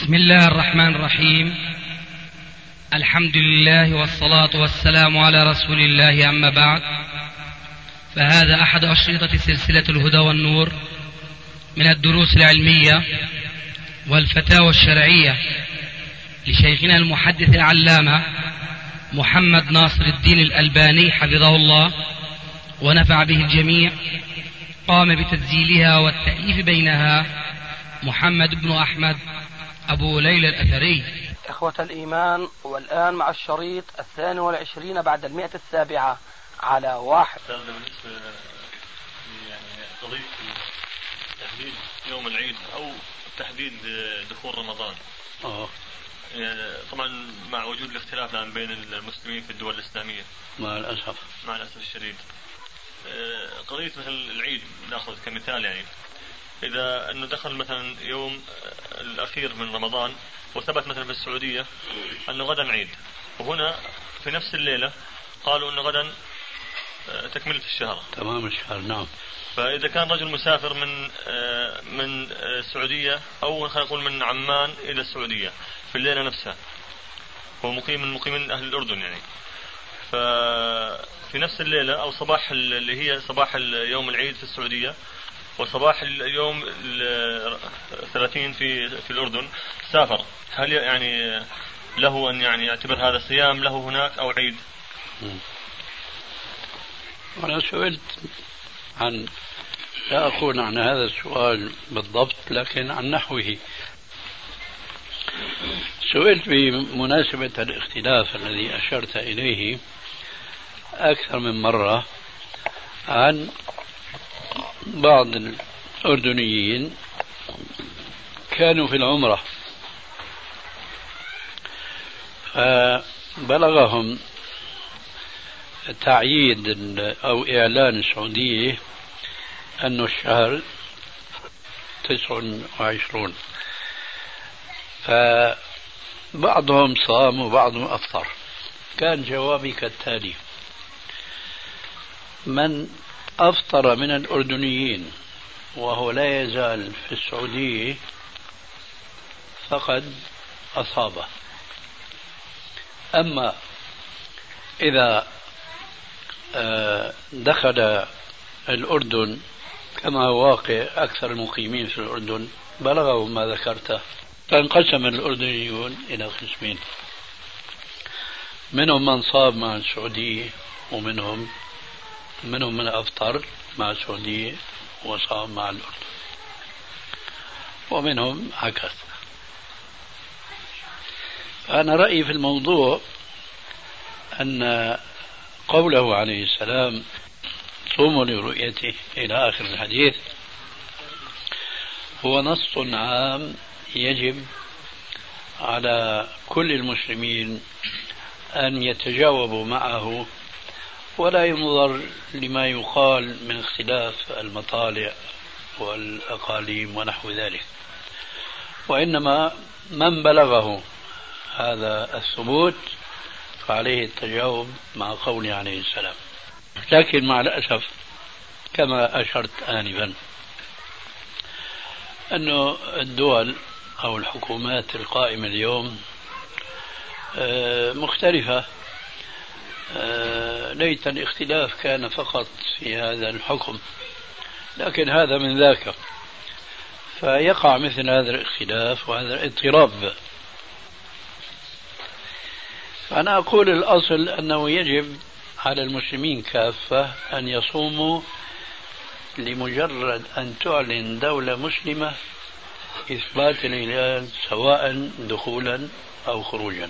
بسم الله الرحمن الرحيم. الحمد لله والصلاة والسلام على رسول الله، أما بعد، فهذا أحد أشرطة سلسلة الهدى والنور من الدروس العلمية والفتاوى الشرعية لشيخنا المحدث العلامة محمد ناصر الدين الألباني حفظه الله ونفع به الجميع. قام بتسجيلها والتأليف بينها محمد بن أحمد أبو ليلى الأثري. إخوة الإيمان، والآن مع الشريط 22 بعد 107 على 1. بالنسبة قضية تحديد يوم العيد أو تحديد دخول رمضان، طبعا مع وجود الاختلاف الآن بين المسلمين في الدول الإسلامية مع الأسف الشديد. قضية مثل العيد نأخذ كمثال، يعني إذا أنه دخل مثلا يوم الأخير من رمضان وثبت مثلا في السعودية أنه غدا عيد، وهنا في نفس الليلة قالوا أنه غدا تكملة الشهر، تمام الشهر. نعم. فإذا كان رجل مسافر من السعودية أو خلينا نقول من عمان إلى السعودية في الليلة نفسها، هو مقيم من مقيمين أهل الأردن، يعني ففي نفس الليلة أو صباح اللي هي صباح يوم العيد في السعودية وصباح اليوم 30 في الأردن سافر، هل يعني له أن يعني يعتبر هذا صيام له هناك أو عيد؟ أنا سئلت لا أقول عن هذا السؤال بالضبط، لكن عن نحوه. سئلت بمناسبة الاختلاف الذي أشرت إليه أكثر من مرة عن بعض الأردنيين كانوا في العمرة، فبلغهم تعييد أو إعلان السعودية أن الشهر 29، فبعضهم صام وبعضهم أفطر. كان جوابي كالتالي: من أفطر من الأردنيين وهو لا يزال في السعودية فقد أصابه. أما إذا دخل الأردن كما هو واقع أكثر المقيمين في الأردن بلغوا ما ذكرته، فانقسم الأردنيون إلى قسمين: منهم من صاب مع السعودية، ومنهم من أفطر مع السعودية وصام مع الأردن، ومنهم عكس. أنا رأيي في الموضوع أن قوله عليه السلام صوموا لرؤيته إلى آخر الحديث هو نص عام يجب على كل المسلمين أن يتجاوبوا معه، ولا ينظر لما يقال من اختلاف المطالع والأقاليم ونحو ذلك، وإنما من بلغه هذا الثبوت فعليه التجاوب مع قوله عليه السلام. لكن مع الأسف كما أشرت آنفا أنه الدول أو الحكومات القائمة اليوم مختلفة. ليت الاختلاف كان فقط في هذا الحكم، لكن هذا من ذاك، فيقع مثل هذا الاختلاف وهذا الاضطراب. أنا أقول الأصل أنه يجب على المسلمين كافة أن يصوموا لمجرد أن تعلن دولة مسلمة إثبات الهلال، سواء دخولا أو خروجا.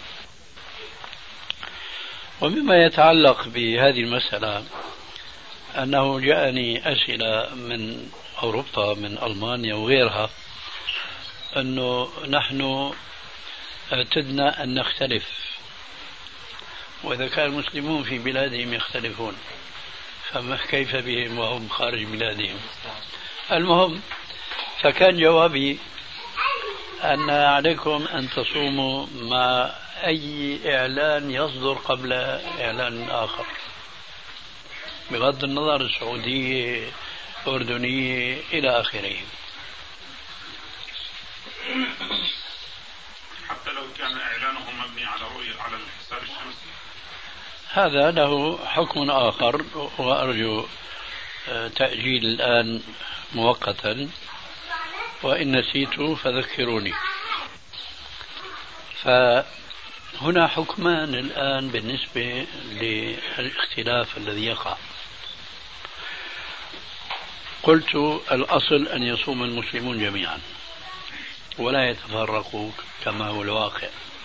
ومما يتعلق بهذه المسألة أنه جاءني أسئلة من أوروبا، من ألمانيا وغيرها، أنه نحن اعتدنا أن نختلف، وإذا كان المسلمون في بلادهم يختلفون فما كيف بهم وهم خارج بلادهم؟ المهم، فكان جوابي أن عليكم أن تصوموا مع أي إعلان يصدر قبل إعلان آخر، بغض النظر السعودية، أردنية، إلى آخره. لو كان إعلانه مبني على رؤية على الحساب الشمسي؟ هذا له حكم آخر، وأرجو تأجيل الآن مؤقتا، وإن نسيت فذكروني. فهنا حكمان الآن بالنسبة للاختلاف الذي يقع. قلت الأصل أن يصوم المسلمون جميعا ولا يتفرقوا كما هو الواقع.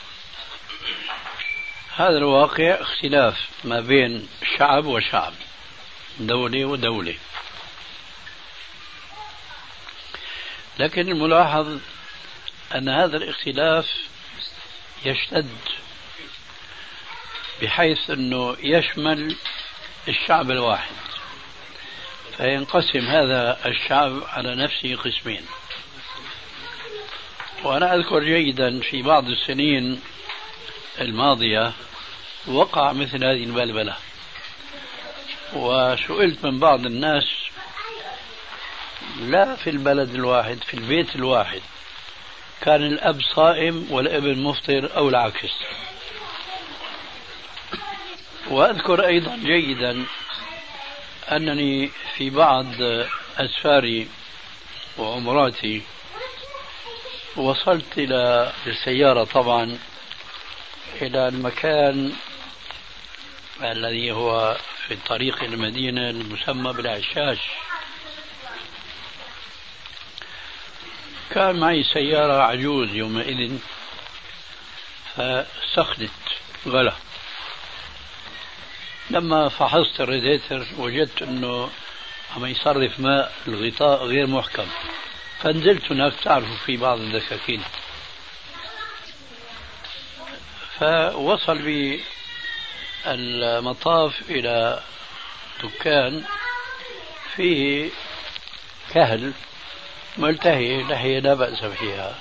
هذا الواقع اختلاف ما بين شعب وشعب، دولة ودولة، لكن الملاحظ أن هذا الاختلاف يشتد بحيث أنه يشمل الشعب الواحد، فينقسم هذا الشعب على نفسه قسمين. وأنا أذكر جيدا في بعض السنين الماضية وقع مثل هذه البلبلة، وسئلت من بعض الناس لا في البلد الواحد، في البيت الواحد كان الأب صائم والابن مفطر أو العكس. وأذكر أيضا جيدا أنني في بعض أسفاري وعمراتي وصلت إلى السيارة طبعا إلى المكان الذي هو في طريق المدينة المسمى بالعشاش. كان معي سيارة عجوز يومئذ، فسخنت غلا. لما فحصت الراديتر وجدت أنه عم يصرف ماء، الغطاء غير محكم، فنزلت هناك، تعرفوا في بعض الدكاكين، فوصل بي المطاف إلى دكان فيه كهل ملتهي، لحية لا بأس فيها.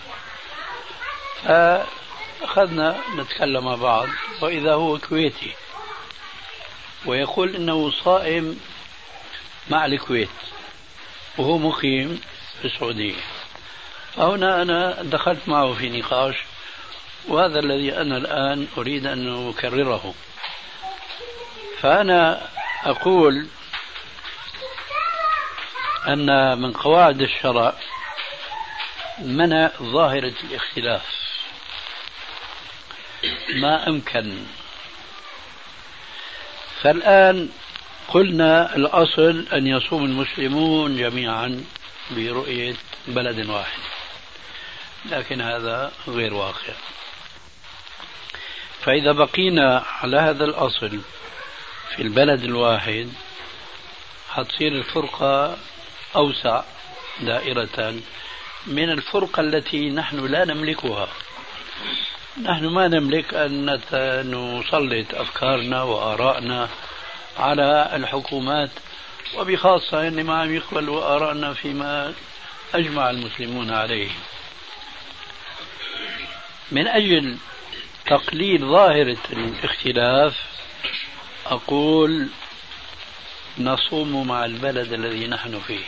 فأخذنا نتكلم مع بعض، وإذا هو كويتي ويقول إنه صائم مع الكويت وهو مقيم في السعودية. فهنا أنا دخلت معه في نقاش، وهذا الذي أنا الآن أريد أن أكرره. فأنا أقول أن من قواعد الشرع منع ظاهرة الاختلاف ما أمكن. فالآن قلنا الأصل أن يصوم المسلمون جميعا برؤية بلد واحد، لكن هذا غير واقع. فإذا بقينا على هذا الأصل في البلد الواحد حتصير الفرقة أوسع دائرة من الفرقة التي نحن لا نملكها. نحن ما نملك أن نسلط أفكارنا وآرائنا على الحكومات، وبخاصة أن ما عم يقبلوا آرائنا فيما أجمع المسلمون عليه. من أجل تقليل ظاهرة الاختلاف أقول نصوم مع البلد الذي نحن فيه،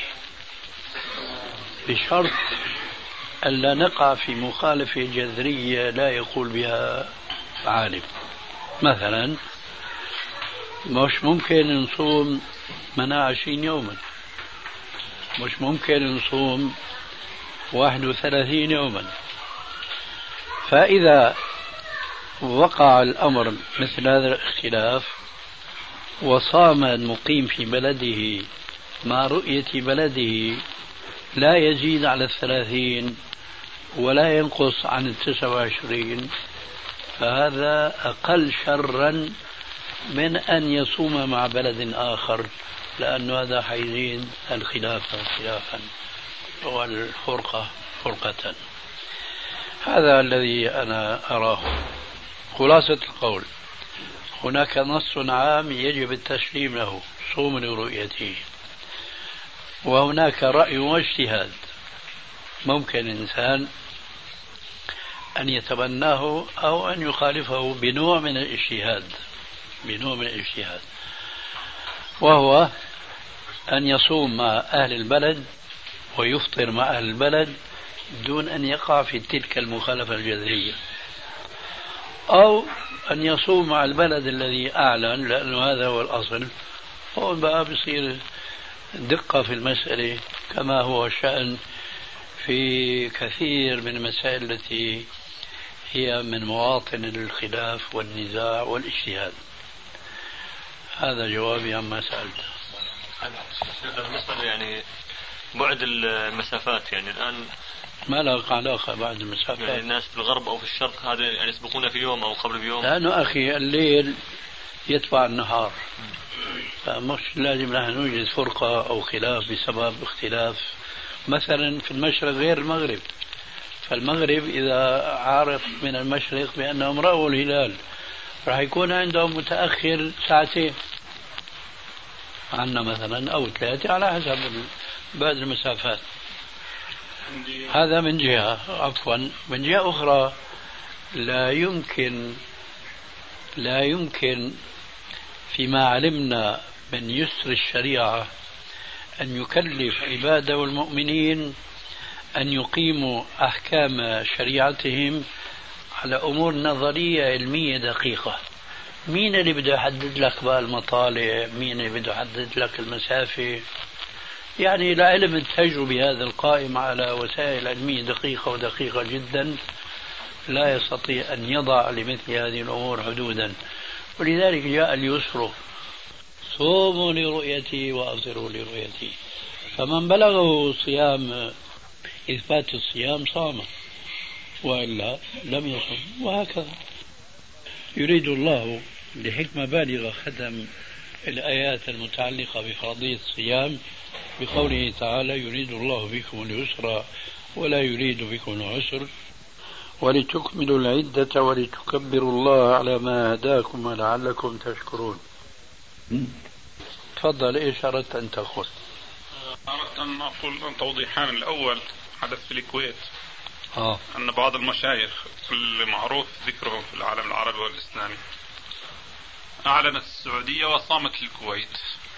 بشرط ألا نقع في مخالفة جذرية لا يقول بها عالم. مثلا مش ممكن نصوم منا 20 يوما، مش ممكن نصوم 31 يوما. فإذا وقع الأمر مثل هذا الاختلاف وصام المقيم في بلده مع رؤية بلده لا يزيد على 30 ولا ينقص عن 29، فهذا أقل شرا من أن يصوم مع بلد آخر، لأن هذا حيزيد الخلافة خلافا والفرقة فرقة. هذا الذي أنا أراه. خلاصة القول، هناك نص عام يجب التسليم له، صوم لرؤيته، وهناك رأي واجتهاد ممكن الإنسان أن يتبناه أو أن يخالفه بنوع من الاجتهاد، وهو أن يصوم مع أهل البلد ويفطر مع أهل البلد دون أن يقع في تلك المخالفة الجذرية. أو أن يصوم مع البلد الذي أعلن، لأنه هذا هو الأصل. هون بقى بصير دقة في المسألة، كما هو الشأن في كثير من المسائل التي هي من مواطن الخلاف والنزاع والاجتهاد. هذا جوابي عما سألت. بالنسبة يعني بعد المسافات، يعني الآن ما له علاقة بعد المسافات، يعني الناس في الغرب أو في الشرق هذا يعني يسبقون في يوم أو قبل بيوم. لأنه أخي الليل يتبع النهار، فمش لازم نحن نوجد فرقة أو خلاف بسبب اختلاف مثلا في المشرق غير المغرب. فالمغرب إذا عارف من المشرق بأنهم رأوا الهلال راح يكون عندهم متأخر ساعتين عنا مثلا أو 3 على حسب بعد المسافات. هذا من جهة. عفوا، من جهة أخرى لا يمكن فيما علمنا من يسر الشريعة أن يكلف عباده المؤمنين أن يقيموا أحكام شريعتهم على أمور نظرية علمية دقيقة. مين اللي بده يحدد لك بقى المطالع؟ مين اللي بده يحدد لك المسافة؟ يعني لعلم التجربة هذا القائم على وسائل علمية دقيقة ودقيقة جدا لا يستطيع أن يضع لمثل هذه الأمور حدودا. ولذلك جاء اليسر: صوموا لرؤيتي وأفطروا لرؤيتي. فمن بلغه صيام إثبات الصيام صام، وإلا لم يصم، وهكذا. يريد الله لحكمة بالغة ختم الآيات المتعلقة بفرضية الصيام بقوله تعالى: يريد الله بكم اليسر ولا يريد بكم العسر ولتكملوا العدة ولتكبروا الله على ما هداكم ولعلكم تشكرون. تفضل، ايش اردت ان تقول؟ اردت ان اقول توضيحان. الاول حدث في الكويت ان بعض المشايخ المعروف ذكرهم في العالم العربي والاسلامي اعلنت السعودية وصامت الكويت،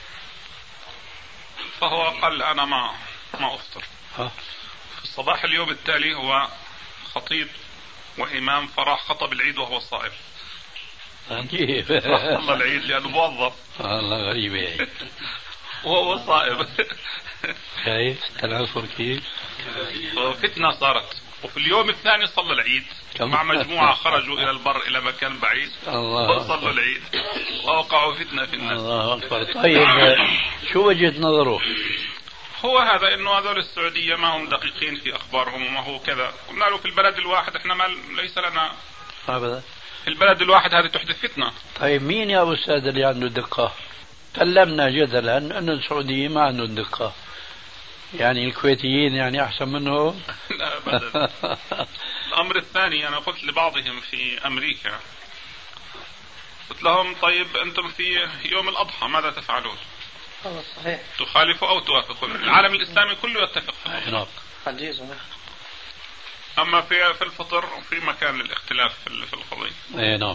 فهو قال انا ما افطر. في الصباح اليوم التالي هو خطيب وامام فراح خطب العيد وهو صائم. عجيب. صلى العيد لانه موظف. الله غريب وهو صائم. كيف تنافر كيف؟ فتنة صارت. وفي اليوم الثاني صلى العيد مع مجموعة خرجوا إلى البر إلى مكان بعيد وصلوا العيد ووقعوا فتنة في الناس. الله أكبر. طيب شو وجهة نظره؟ هو هذا إنه هذول السعودية ما هم دقيقين في أخبارهم وما هو كذا. قلنا له في البلد الواحد إحنا ما ليس لنا أبدا. في البلد الواحد هذه تحدث فتنة. طيب مين يا أستاذ اللي عنده دقة؟ كلمنا جدلا أن السعوديين ما عندهم دقة، يعني الكويتيين يعني أحسن منهم؟ لا أبدا. الأمر الثاني أنا قلت لبعضهم في أمريكا، قلت لهم طيب أنتم في يوم الأضحى ماذا تفعلون؟ صحيح. تخالفوا أو توافقون؟ العالم الإسلامي كله يتفق في الأضحى. أما في الفطر في مكان للاختلاف في القضية. نعم.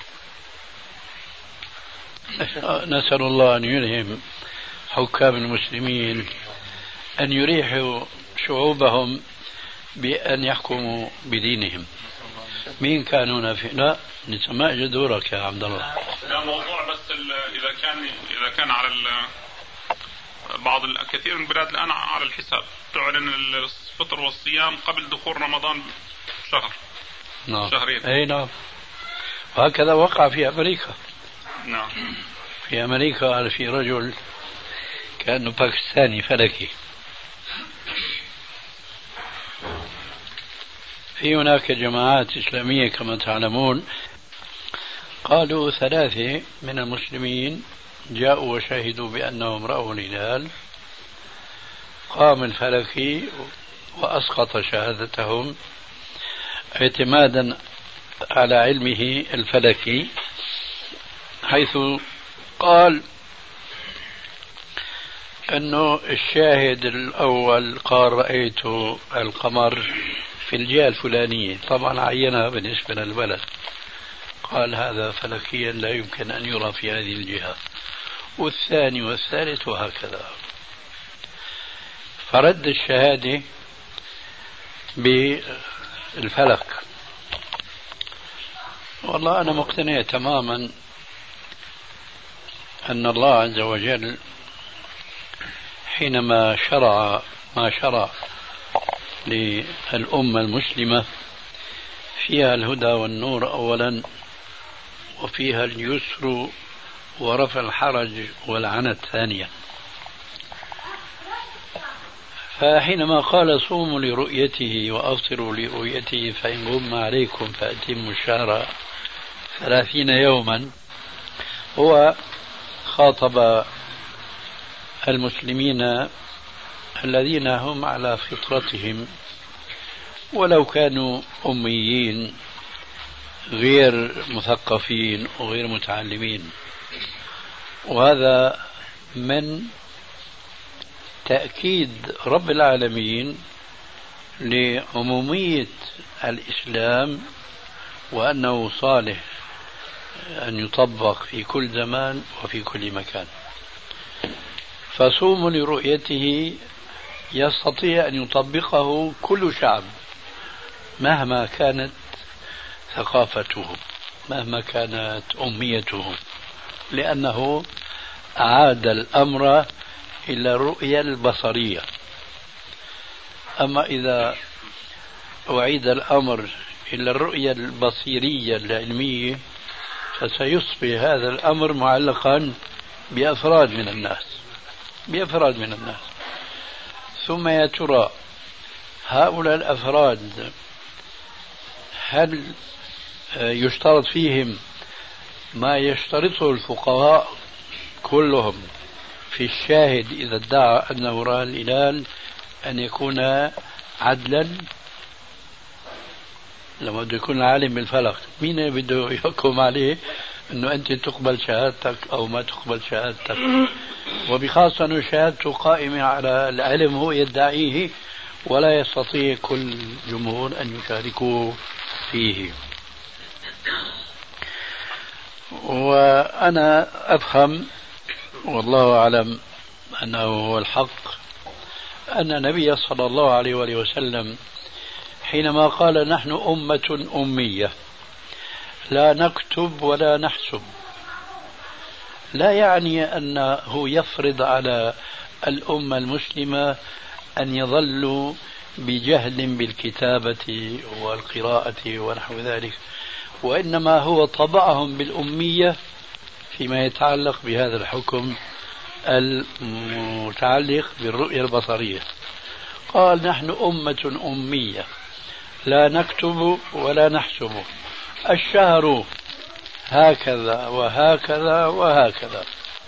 نسأل الله أن يلهم حكام المسلمين أن يريحوا شعوبهم بأن يحكموا بدينهم. مين كانوا في لا نسمع جدورك يا عبد الله. لا موضوع بس إذا كان على بعض الكثير من البلاد الآن على الحساب تعلن الفطر والصيام قبل دخول رمضان شهر. نعم. شهرين. أي نعم. وهكذا وقع في أمريكا. نعم. في أمريكا في رجل كأنه باكستاني فلكي، في هناك جماعات إسلامية كما تعلمون، قالوا 3 من المسلمين جاءوا وشهدوا بأنهم رأوا الهلال، قام الفلكي وأسقط شهادتهم اعتمادا على علمه الفلكي، حيث قال أنه الشاهد الأول قال رأيت القمر في الجهة الفلانية، طبعا عينها بالنسبة للبلد، قال هذا فلكيا لا يمكن أن يرى في هذه الجهة، والثاني والثالث وهكذا. فرد الشهادة بالفلك، والله أنا مقتنع تماما أن الله عز وجل حينما شرع ما شرع للأمة المسلمة فيها الهدى والنور أولا، وفيها اليسر ورفع الحرج والعنت ثانيا. فحينما قال صوموا لرؤيته وأفطروا لرؤيته فإن غم عليكم فأتموا الشهر 30 يوما، هو خاطب المسلمين الذين هم على فطرتهم ولو كانوا أميين غير مثقفين وغير متعلمين. وهذا من تأكيد رب العالمين لعمومية الإسلام وأنه صالح أن يطبق في كل زمان وفي كل مكان. فصوموا لرؤيته يستطيع أن يطبقه كل شعب مهما كانت ثقافته، مهما كانت أميته، لأنه أعاد الأمر إلى الرؤية البصرية. أما إذا أعيد الأمر إلى الرؤية البصيرية العلمية فسيصبح هذا الأمر معلقا بأفراد من الناس. ثم يا ترى هؤلاء الأفراد هل يشترط فيهم ما يشترطه الفقهاء كلهم في الشاهد إذا ادعى أنه رأى الهلال أن يكون عدلا؟ لما بده يكون عالم بالفلك مين بده يحكم عليه أنه أنت تقبل شهادتك أو ما تقبل شهادتك؟ وبخاصة أن شهادته قائمة على العلم هو يدعيه ولا يستطيع كل جمهور أن يشاركوه فيه. وأنا أفهم والله أعلم أنه هو الحق أن النبي صلى الله عليه وآله وسلم حينما قال نحن أمة أمية لا نكتب ولا نحسب، لا يعني أنه يفرض على الأمة المسلمة أن يظلوا بجهل بالكتابة والقراءة ونحو ذلك، وإنما هو طبعهم بالأمية فيما يتعلق بهذا الحكم المتعلق بالرؤية البصرية. قال نحن أمة أمية لا نكتب ولا نحسب، الشهر هكذا وهكذا وهكذا،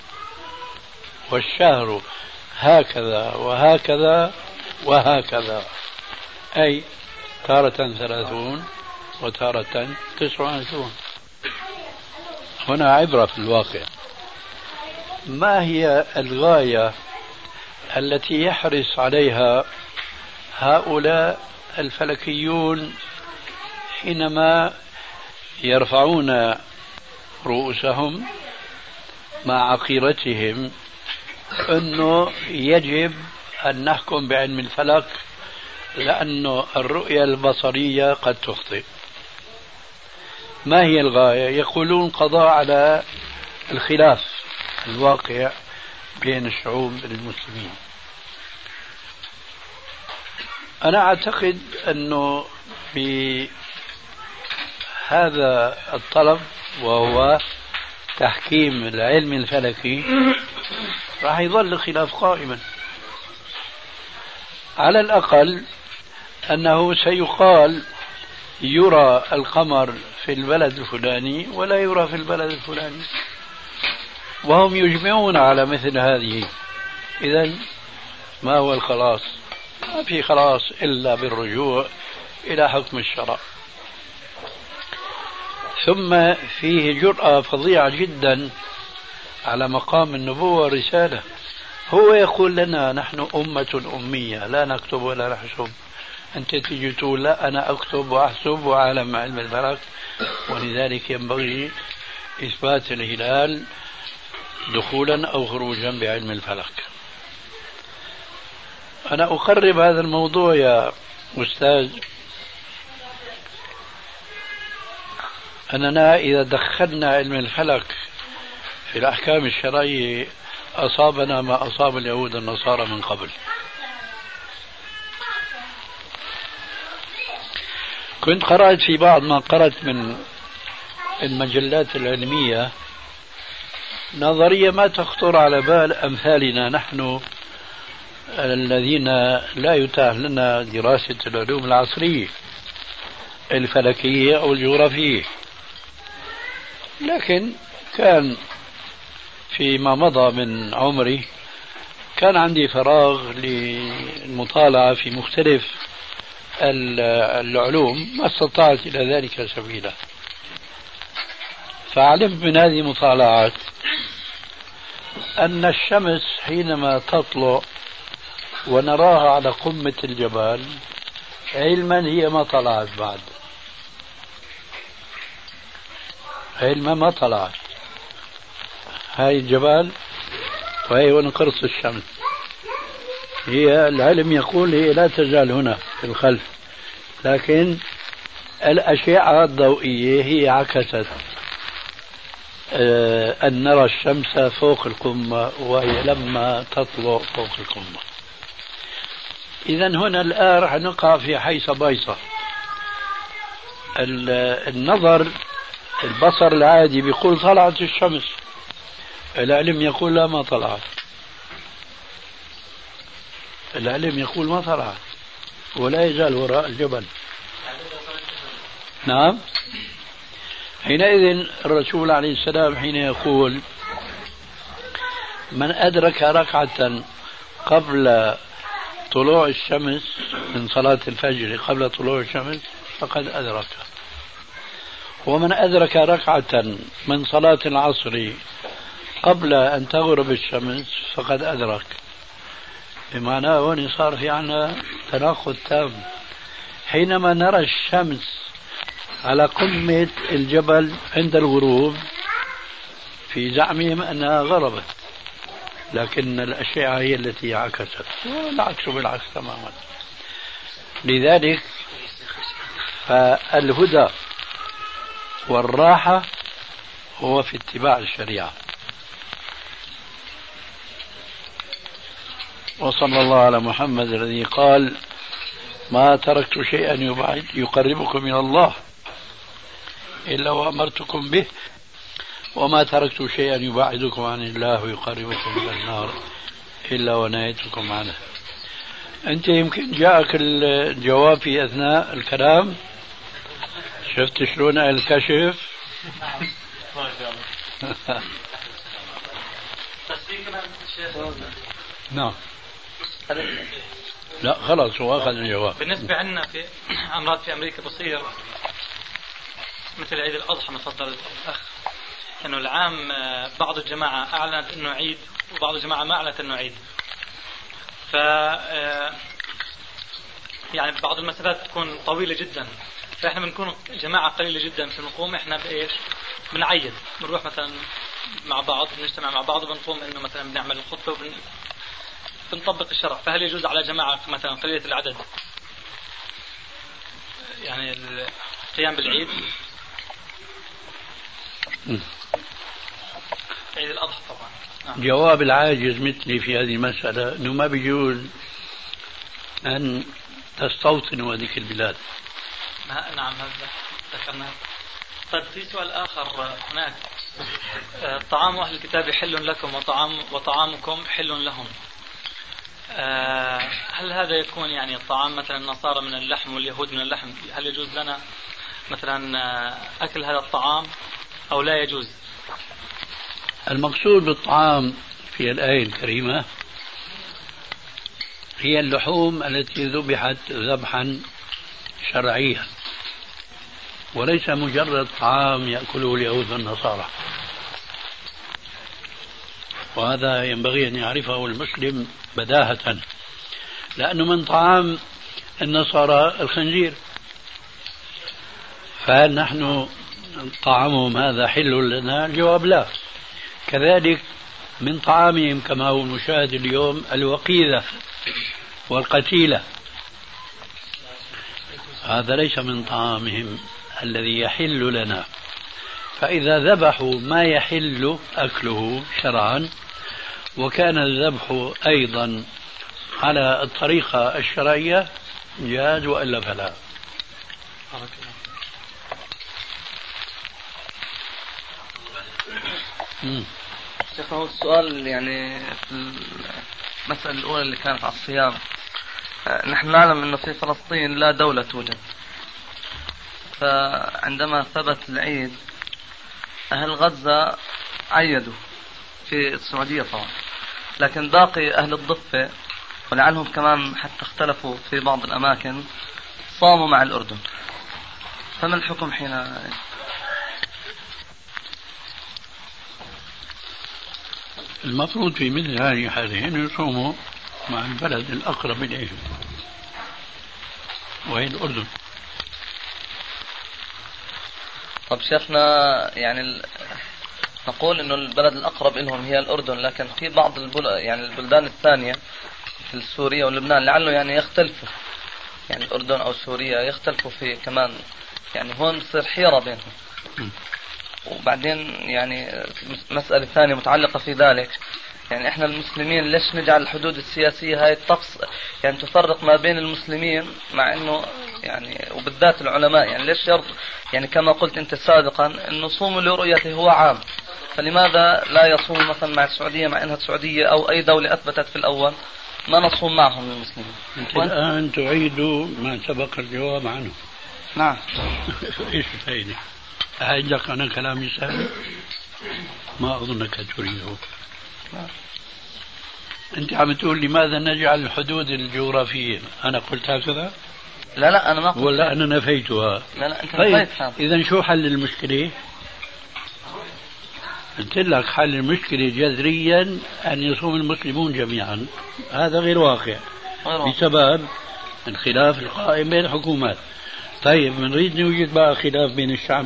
والشهر هكذا وهكذا وهكذا، أي تارة 30 وتارة 29. هنا عبرة في الواقع. ما هي الغاية التي يحرص عليها هؤلاء الفلكيون حينما يرفعون رؤوسهم مع عقيرتهم أنه يجب أن نحكم بعلم الفلك لأن الرؤية البصرية قد تخطئ؟ ما هي الغاية؟ يقولون قضاء على الخلاف الواقع بين الشعوب المسلمين. أنا أعتقد أنه بهذا الطلب وهو تحكيم العلم الفلكي راح يظل الخلاف قائما. على الأقل أنه سيقال يرى القمر في البلد الفلاني ولا يرى في البلد الفلاني، وهم يجمعون على مثل هذه. إذن ما هو الخلاص؟ ما في خلاص إلا بالرجوع إلى حكم الشرع. ثم فيه جرأة فظيعة جدا على مقام النبوة والرسالة. هو يقول لنا نحن أمة أمية لا نكتب ولا نحسب، أنت تجي تقول لا أنا أكتب وأحسب وأعلم علم الفلك، ولذلك ينبغي إثبات الهلال دخولا أو خروجا بعلم الفلك. أنا أقرب هذا الموضوع يا أستاذ أننا إذا دخلنا علم الفلك في الأحكام الشرعية أصابنا ما أصاب اليهود النصارى من قبل. كنت قرأت في بعض ما قرأت من المجلات العلمية نظرية ما تخطر على بال أمثالنا نحن الذين لا يتاح لنا دراسة العلوم العصرية الفلكية أو الجغرافية. لكن كان فيما مضى من عمري كان عندي فراغ للمطالعة في مختلف العلوم ما استطعت إلى ذلك سبيلا. فعلمت من هذه المطالعات أن الشمس حينما تطلع ونراها على قمة الجبال علما هي ما طلعت بعد، علما ما طلعت هاي الجبال وهي ونقرص الشمس. هي العلم يقول هي لا تزال هنا في الخلف، لكن الأشعة الضوئية هي عكست أن نرى الشمس فوق القمة وهي لما تطلع فوق القمة. إذا هنا الآن رح نقع في حيصة بايصة. النظر البصر العادي بيقول طلعت الشمس، العلم يقول لا ما طلعت، العلم يقول ما طلعت ولا يزال وراء الجبل. نعم. حينئذ الرسول عليه السلام حين يقول من أدرك ركعة قبل طلوع الشمس من صلاة الفجر قبل طلوع الشمس فقد أدرك، ومن أدرك ركعة من صلاة العصر قبل أن تغرب الشمس فقد أدرك. بمعنى هون صار في عنا تناقض تام. حينما نرى الشمس على قمة الجبل عند الغروب في زعمهم أنها غربت، لكن الأشعة هي التي عكست، والعكس بالعكس تماما. لذلك فالهدى والراحة هو في اتباع الشريعة. وصلى الله على محمد الذي قال ما تركت شيئا يقربكم من الله إلا وأمرتكم به، وما تركت شيئا يبعدكم عن الله ويقربكم من النار إلا ونهيتكم عنه. أنت يمكن جاءك الجواب في أثناء الكلام، شفت شلون الكشف. نعم. لا خلاص هو أخذ الجواب. بالنسبة لنا في أمراض في أمريكا بصير مثل عيد الأضحى، مفضل الأخ أنه العام بعض الجماعة أعلنت أنه عيد وبعض الجماعة ما أعلنت أنه عيد. ف يعني بعض المسافات تكون طويلة جدا، فإحنا بنكون جماعة قليلة جدا في نقوم إحنا بإيش بنعيد، بنروح مثلا مع بعض بنجتمع مع بعض وبنقوم إنه مثلا بنعمل الخطبة بنطبق الشرع. فهل يجوز على جماعة مثلا قليلة العدد يعني القيام بالعيد عيد الأضحى طبعا؟ نعم. جواب العاجز مثلي في هذه المسألة أنه ما بيجوز أن تستوطنوا هذه البلاد. نعم هذا ذكرنا. طيب في سؤال آخر هناك، طعام أهل الكتاب حل لكم وطعامكم حل لهم. هل هذا يكون يعني الطعام مثلا النصارى من اللحم واليهود من اللحم، هل يجوز لنا مثلا أكل هذا الطعام أو لا يجوز؟ المقصود بالطعام في الآية الكريمة هي اللحوم التي ذبحت ذبحا شرعيا، وليس مجرد طعام يأكله اليهود والنصارى. وهذا ينبغي أن يعرفه المسلم بداهة، لأنه من طعام النصارى الخنزير، فهل نحن طعامهم هذا حل لنا؟ الجواب لا. كذلك من طعامهم كما هو المشاهد اليوم الوقيذة والقتيلة، هذا ليس من طعامهم الذي يحل لنا. فإذا ذبحوا ما يحل أكله شرعا وكان الذبح أيضا على الطريقة الشرعية جاز وإلا فلا. شيخ هو السؤال يعني في المسألة الأولى اللي كانت على الصيام، نحن نعلم أنه في فلسطين لا دولة توجد، فعندما ثبت العيد أهل غزة عيدوا في السعودية طبعا، لكن باقي أهل الضفة ولعلهم كمان حتى اختلفوا في بعض الأماكن صاموا مع الأردن، فما الحكم حين؟ المفروض في مثل هذه الحالة أن يصوموا مع البلد الأقرب إليهم وهي الأردن. طب شيخنا يعني نقول إنه البلد الأقرب لهم هي الأردن، لكن في بعض يعني البلدان الثانية في سوريا ولبنان لعله يعني يختلفوا، يعني الأردن أو سوريا يختلفوا في كمان، يعني هون بصير حيرة بينهم. وبعدين يعني مسألة ثانية متعلقة في ذلك، يعني احنا المسلمين ليش نجعل الحدود السياسية هاي يعني تفرق ما بين المسلمين، مع انه يعني وبالذات العلماء يعني ليش يعني كما قلت انت سابقا انه صوموا لرؤيته هو عام، فلماذا لا يصوم مثلا مع السعودية مع انها السعودية او اي دولة اثبتت في الاول ما نصوم معهم المسلمين؟ الآن تعيدوا ما سبق الجواب عنه. نعم. ايش الفائدة؟ أعيد لك أنا كلامي سابق؟ ما أظنك تريده. أنت عم تقول لماذا نجعل الحدود الجغرافية؟ أنا قلت هكذا؟ لا أنا ما قلت. ولا أنا نفيتها؟ لا أنت طيب نفيتها. إذا شو حل المشكلة؟ قلت لك حل المشكلة جذريا أن يصوم المسلمون جميعا، هذا غير واقع بسبب الخلاف القائم بين الحكومات. طيب بنريد نوجد بقى خلاف بين الشعب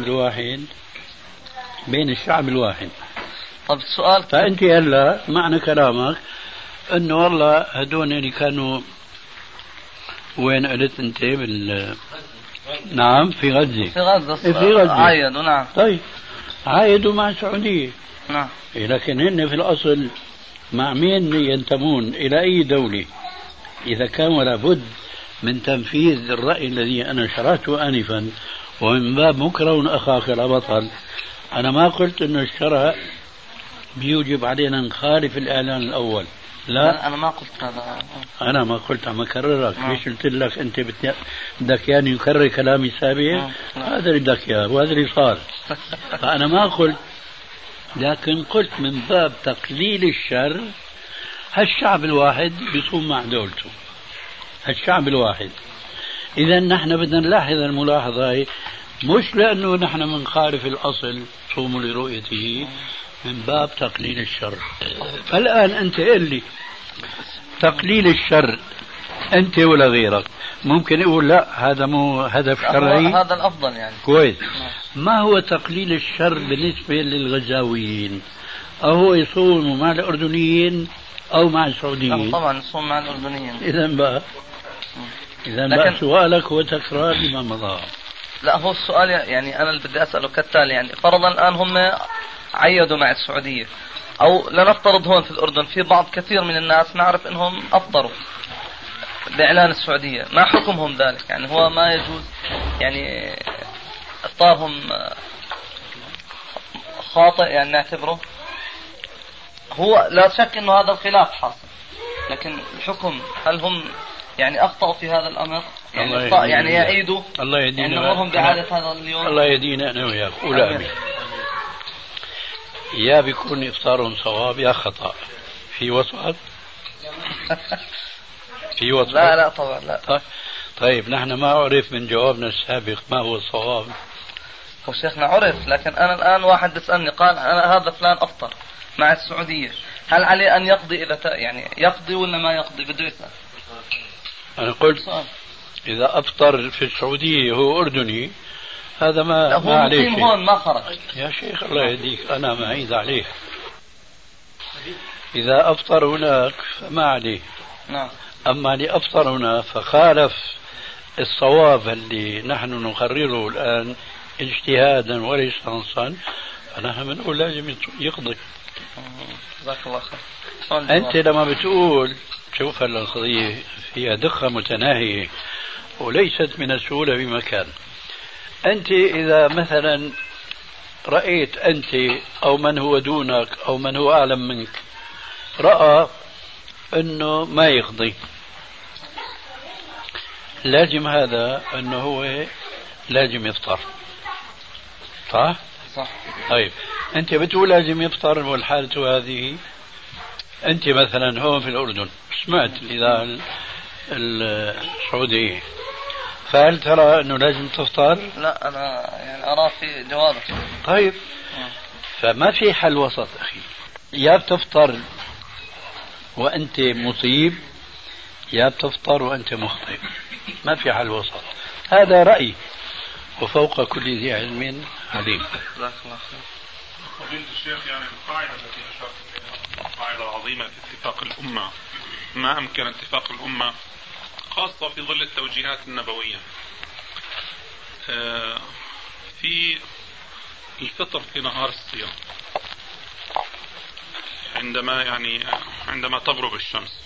الواحد. طب السؤال فأنت هلا معنى كلامك أنه والله هدول اللي كانوا وين قلت أنت نعم في غزة عايدوا. نعم. طيب عايدوا مع السعودية. نعم. لكن هن في الأصل مع مين ينتمون إلى أي دولة؟ إذا كان ولا بد من تنفيذ الرأي الذي أنا شرحته آنفا، ومن باب مكره أخاك لا بطل، أنا ما قلت أن الشرع بيوجب علينا نخالف الإعلان الأول، لا أنا ما قلت هذا. أنا ما قلت، عم أكررك. ليش قلت لك أنت بدك يعني يكرر كلامي السابق؟ هذا اللي بدك إياه وهذا اللي صار. فأنا ما قلت، لكن قلت من باب تقليل الشر هالشعب الواحد بيصوم مع دولته، هالشعب الواحد. إذا نحن بدنا نلاحظ الملاحظة هي، مش لأنه نحن منخالف الأصل صوموا لرؤيته، من باب تقليل الشر. الآن أنت قل لي تقليل الشر أنت ولا غيرك ممكن يقول لا هذا مو هدف شرعي، هذا الأفضل يعني. كويس. ما هو تقليل الشر بالنسبة للغزاويين؟ أهو يصوموا مع الأردنيين أو مع السعوديين؟ طبعا يصوم مع الأردنيين. إذا بقى سؤالك هو تكرار لما مضى. لا هو السؤال يعني أنا اللي بدي أسأله كالتالي، يعني فرضا الآن هم عيدوا مع السعودية، أو لنفترض هون في الأردن في بعض كثير من الناس نعرف أنهم أفطروا بإعلان السعودية، ما حكمهم ذلك؟ يعني هو ما يجوز يعني إفطارهم خاطئ يعني نعتبره؟ هو لا شك أنه هذا الخلاف حاصل، لكن الحكم هل هم يعني أخطأوا في هذا الأمر؟ يعني يعيدوا الله يهدينا يعني نمرهم بعادة هذا اليوم. الله يهدينا أنا وياك. أولى يا بيكون إفطارهم صواب يا خطأ، في وسط في وسط. لا طبعا لا. طيب نحن ما عرف من جوابنا السابق ما هو الصواب. هو شيخنا عرف، لكن أنا الآن واحد بيسألني قال أنا هذا فلان أفطر مع السعودية، هل عليه أن يقضي إذا يعني يقضي ولا ما يقضي؟ بده يسأل. أنا قلت إذا أفطر في السعودية هو أردني هذا ما عليه شيء. هون ما خرج يا شيخ الله يهديك، أنا ما أعيد عليه. إذا أفطر هناك فما عليه. نعم. أما لأفطر هنا فخالف الصواب اللي نحن نقرره الآن اجتهادا وليس نصا فنحن بنقول لازم يقضي. جزاك الله خير. أنت لما بتقول شوف القضية فيها دقة متناهية وليست من السهولة بمكان. أنت إذا مثلا رأيت أنت أو من هو دونك أو من هو أعلم منك رأى أنه ما يقضي، لازم هذا أنه هو لازم يفطر، صح؟ صح. طيب أنت بتقول لازم يفطر والحالة هذه، أنت مثلا هون في الأردن سمعت الإذاعة السعودية، فهل ترى أنه لازم تفطر؟ لا أنا يعني أرى في جوابه. طيب فما في حل وسط أخي، يا بتفطر وأنت مصيب يا بتفطر وأنت مخطئ، ما في حل وسط. هذا رأي وفوق كل ذي علم عليم. جزاك الله خير. فضيلة الشيخ، يعني القاعدة التي أشرت إليها قاعدة عظيمة في اتفاق الأمة، ما أمكن اتفاق الأمة خاصة في ظل التوجيهات النبوية في الفطر في نهار الصيام عندما تغرب الشمس.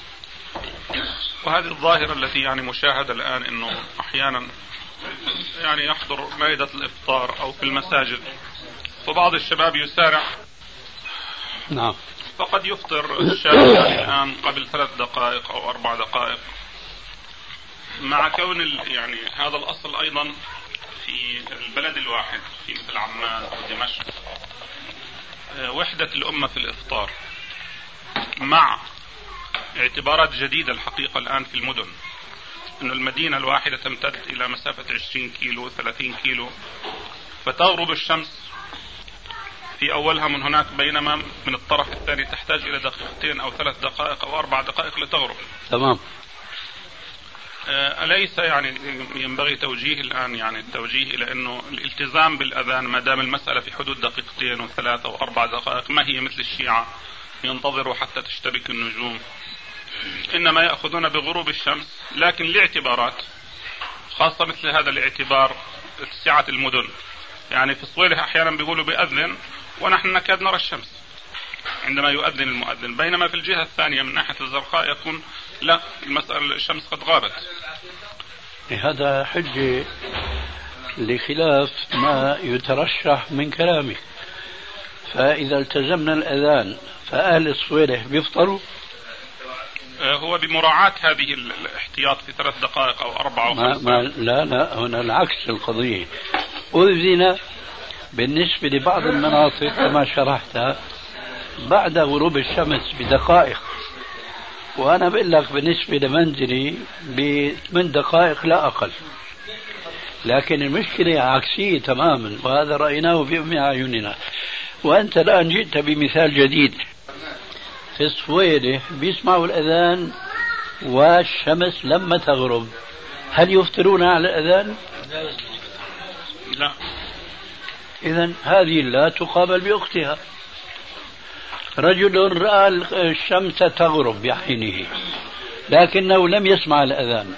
وهذه الظاهرة التي يعني مشاهدة الآن، أنه أحيانا يعني يحضر مائدة الإفطار أو في المساجد وبعض الشباب يسارع، نعم، فقد يفطر الشاب الآن قبل 3 دقائق أو 4 دقائق، مع كون يعني هذا الأصل أيضا في البلد الواحد في مثل عمان أو دمشق وحدة الأمة في الإفطار، مع اعتبارات جديدة الحقيقة الآن في المدن، أن المدينة الواحدة تمتد إلى مسافة 20 كيلو 30 كيلو، فتغرب الشمس في أولها من هناك، بينما من الطرف الثاني تحتاج إلى 2 أو 3 دقائق أو 4 دقائق لتغرب. تمام. أليس يعني ينبغي توجيه الآن، يعني التوجيه إلى أنه الالتزام بالأذان ما دام المسألة في حدود 2 و3 أو 4 دقائق، ما هي مثل الشيعة ينتظروا حتى تشتبك النجوم، إنما يأخذون بغروب الشمس، لكن لاعتبارات خاصة مثل هذا الاعتبار سعة المدن. يعني في صويلح أحيانا بيقولوا بأذن ونحن نكاد نرى الشمس عندما يؤذن المؤذن، بينما في الجهة الثانية من ناحية الزرقاء يكون لا، المسألة الشمس قد غابت. هذا حجة لخلاف ما يترشح من كلامك. فإذا التزمنا الأذان فأهل الصويلح بيفطروا؟ هو بمراعاة هذه الاحتياط في 3 دقائق أو 4 أو 5. لا هنا العكس القضية. أذن بالنسبة لبعض المناطق كما شرحتها بعد غروب الشمس بدقائق، وأنا بقول لك بالنسبة لمنزلي ب8 دقائق لا أقل. لكن المشكلة عكسية تماما، وهذا رأيناه بأم أعيننا. وأنت الآن جئت بمثال جديد. في الصويلح بيسمعوا الأذان والشمس لما تغرب، هل يفطرون على الأذان؟ لا. إذن هذه لا تقابل بأختها. رجل رأى الشمس تغرب بعينه لكنه لم يسمع الأذان.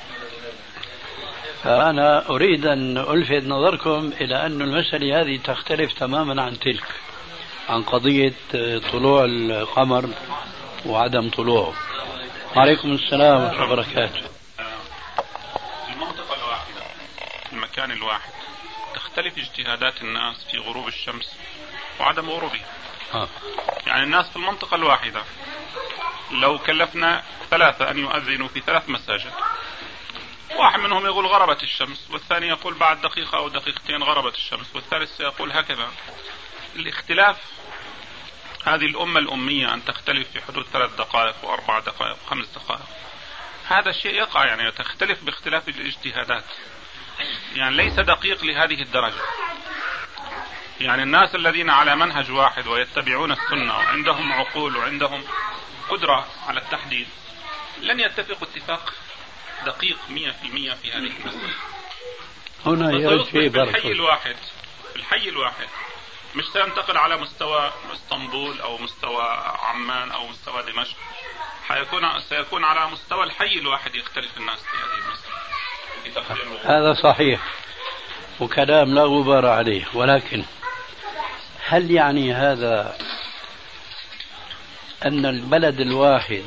فأنا أريد أن ألفت نظركم إلى أن المسألة هذه تختلف تماما عن تلك، عن قضية طلوع القمر وعدم طلوعه. عليكم السلام ورحمة الله وبركاته. المنطقة الواحدة، المكان الواحد، تختلف اجتهادات الناس في غروب الشمس وعدم غروبها. يعني الناس في المنطقة الواحدة لو كلفنا 3 أن يؤذنوا في 3 مساجد، واحد منهم يقول غربت الشمس، والثاني يقول بعد 1 دقيقة أو 2 دقيقتين غربت الشمس، والثالث سيقول هكذا. الاختلاف، هذه الأمة الأمية أن تختلف في حدود 3 دقائق و4 دقائق و5 دقائق، هذا الشيء يقع، يعني تختلف باختلاف الاجتهادات، يعني ليس دقيق لهذه الدرجة. يعني الناس الذين على منهج واحد ويتبعون السنة وعندهم عقول وعندهم قدرة على التحديد لن يتفقوا اتفاق دقيق 100% في هذه المسألة. هنا يرد شيء في الحي الواحد مش سينتقل على مستوى اسطنبول أو مستوى عمان أو مستوى دمشق، سيكون على مستوى الحي الواحد يختلف الناس في هذه المسألة. هذا صحيح، وكلام لا غبار عليه، ولكن هل يعني هذا أن البلد الواحد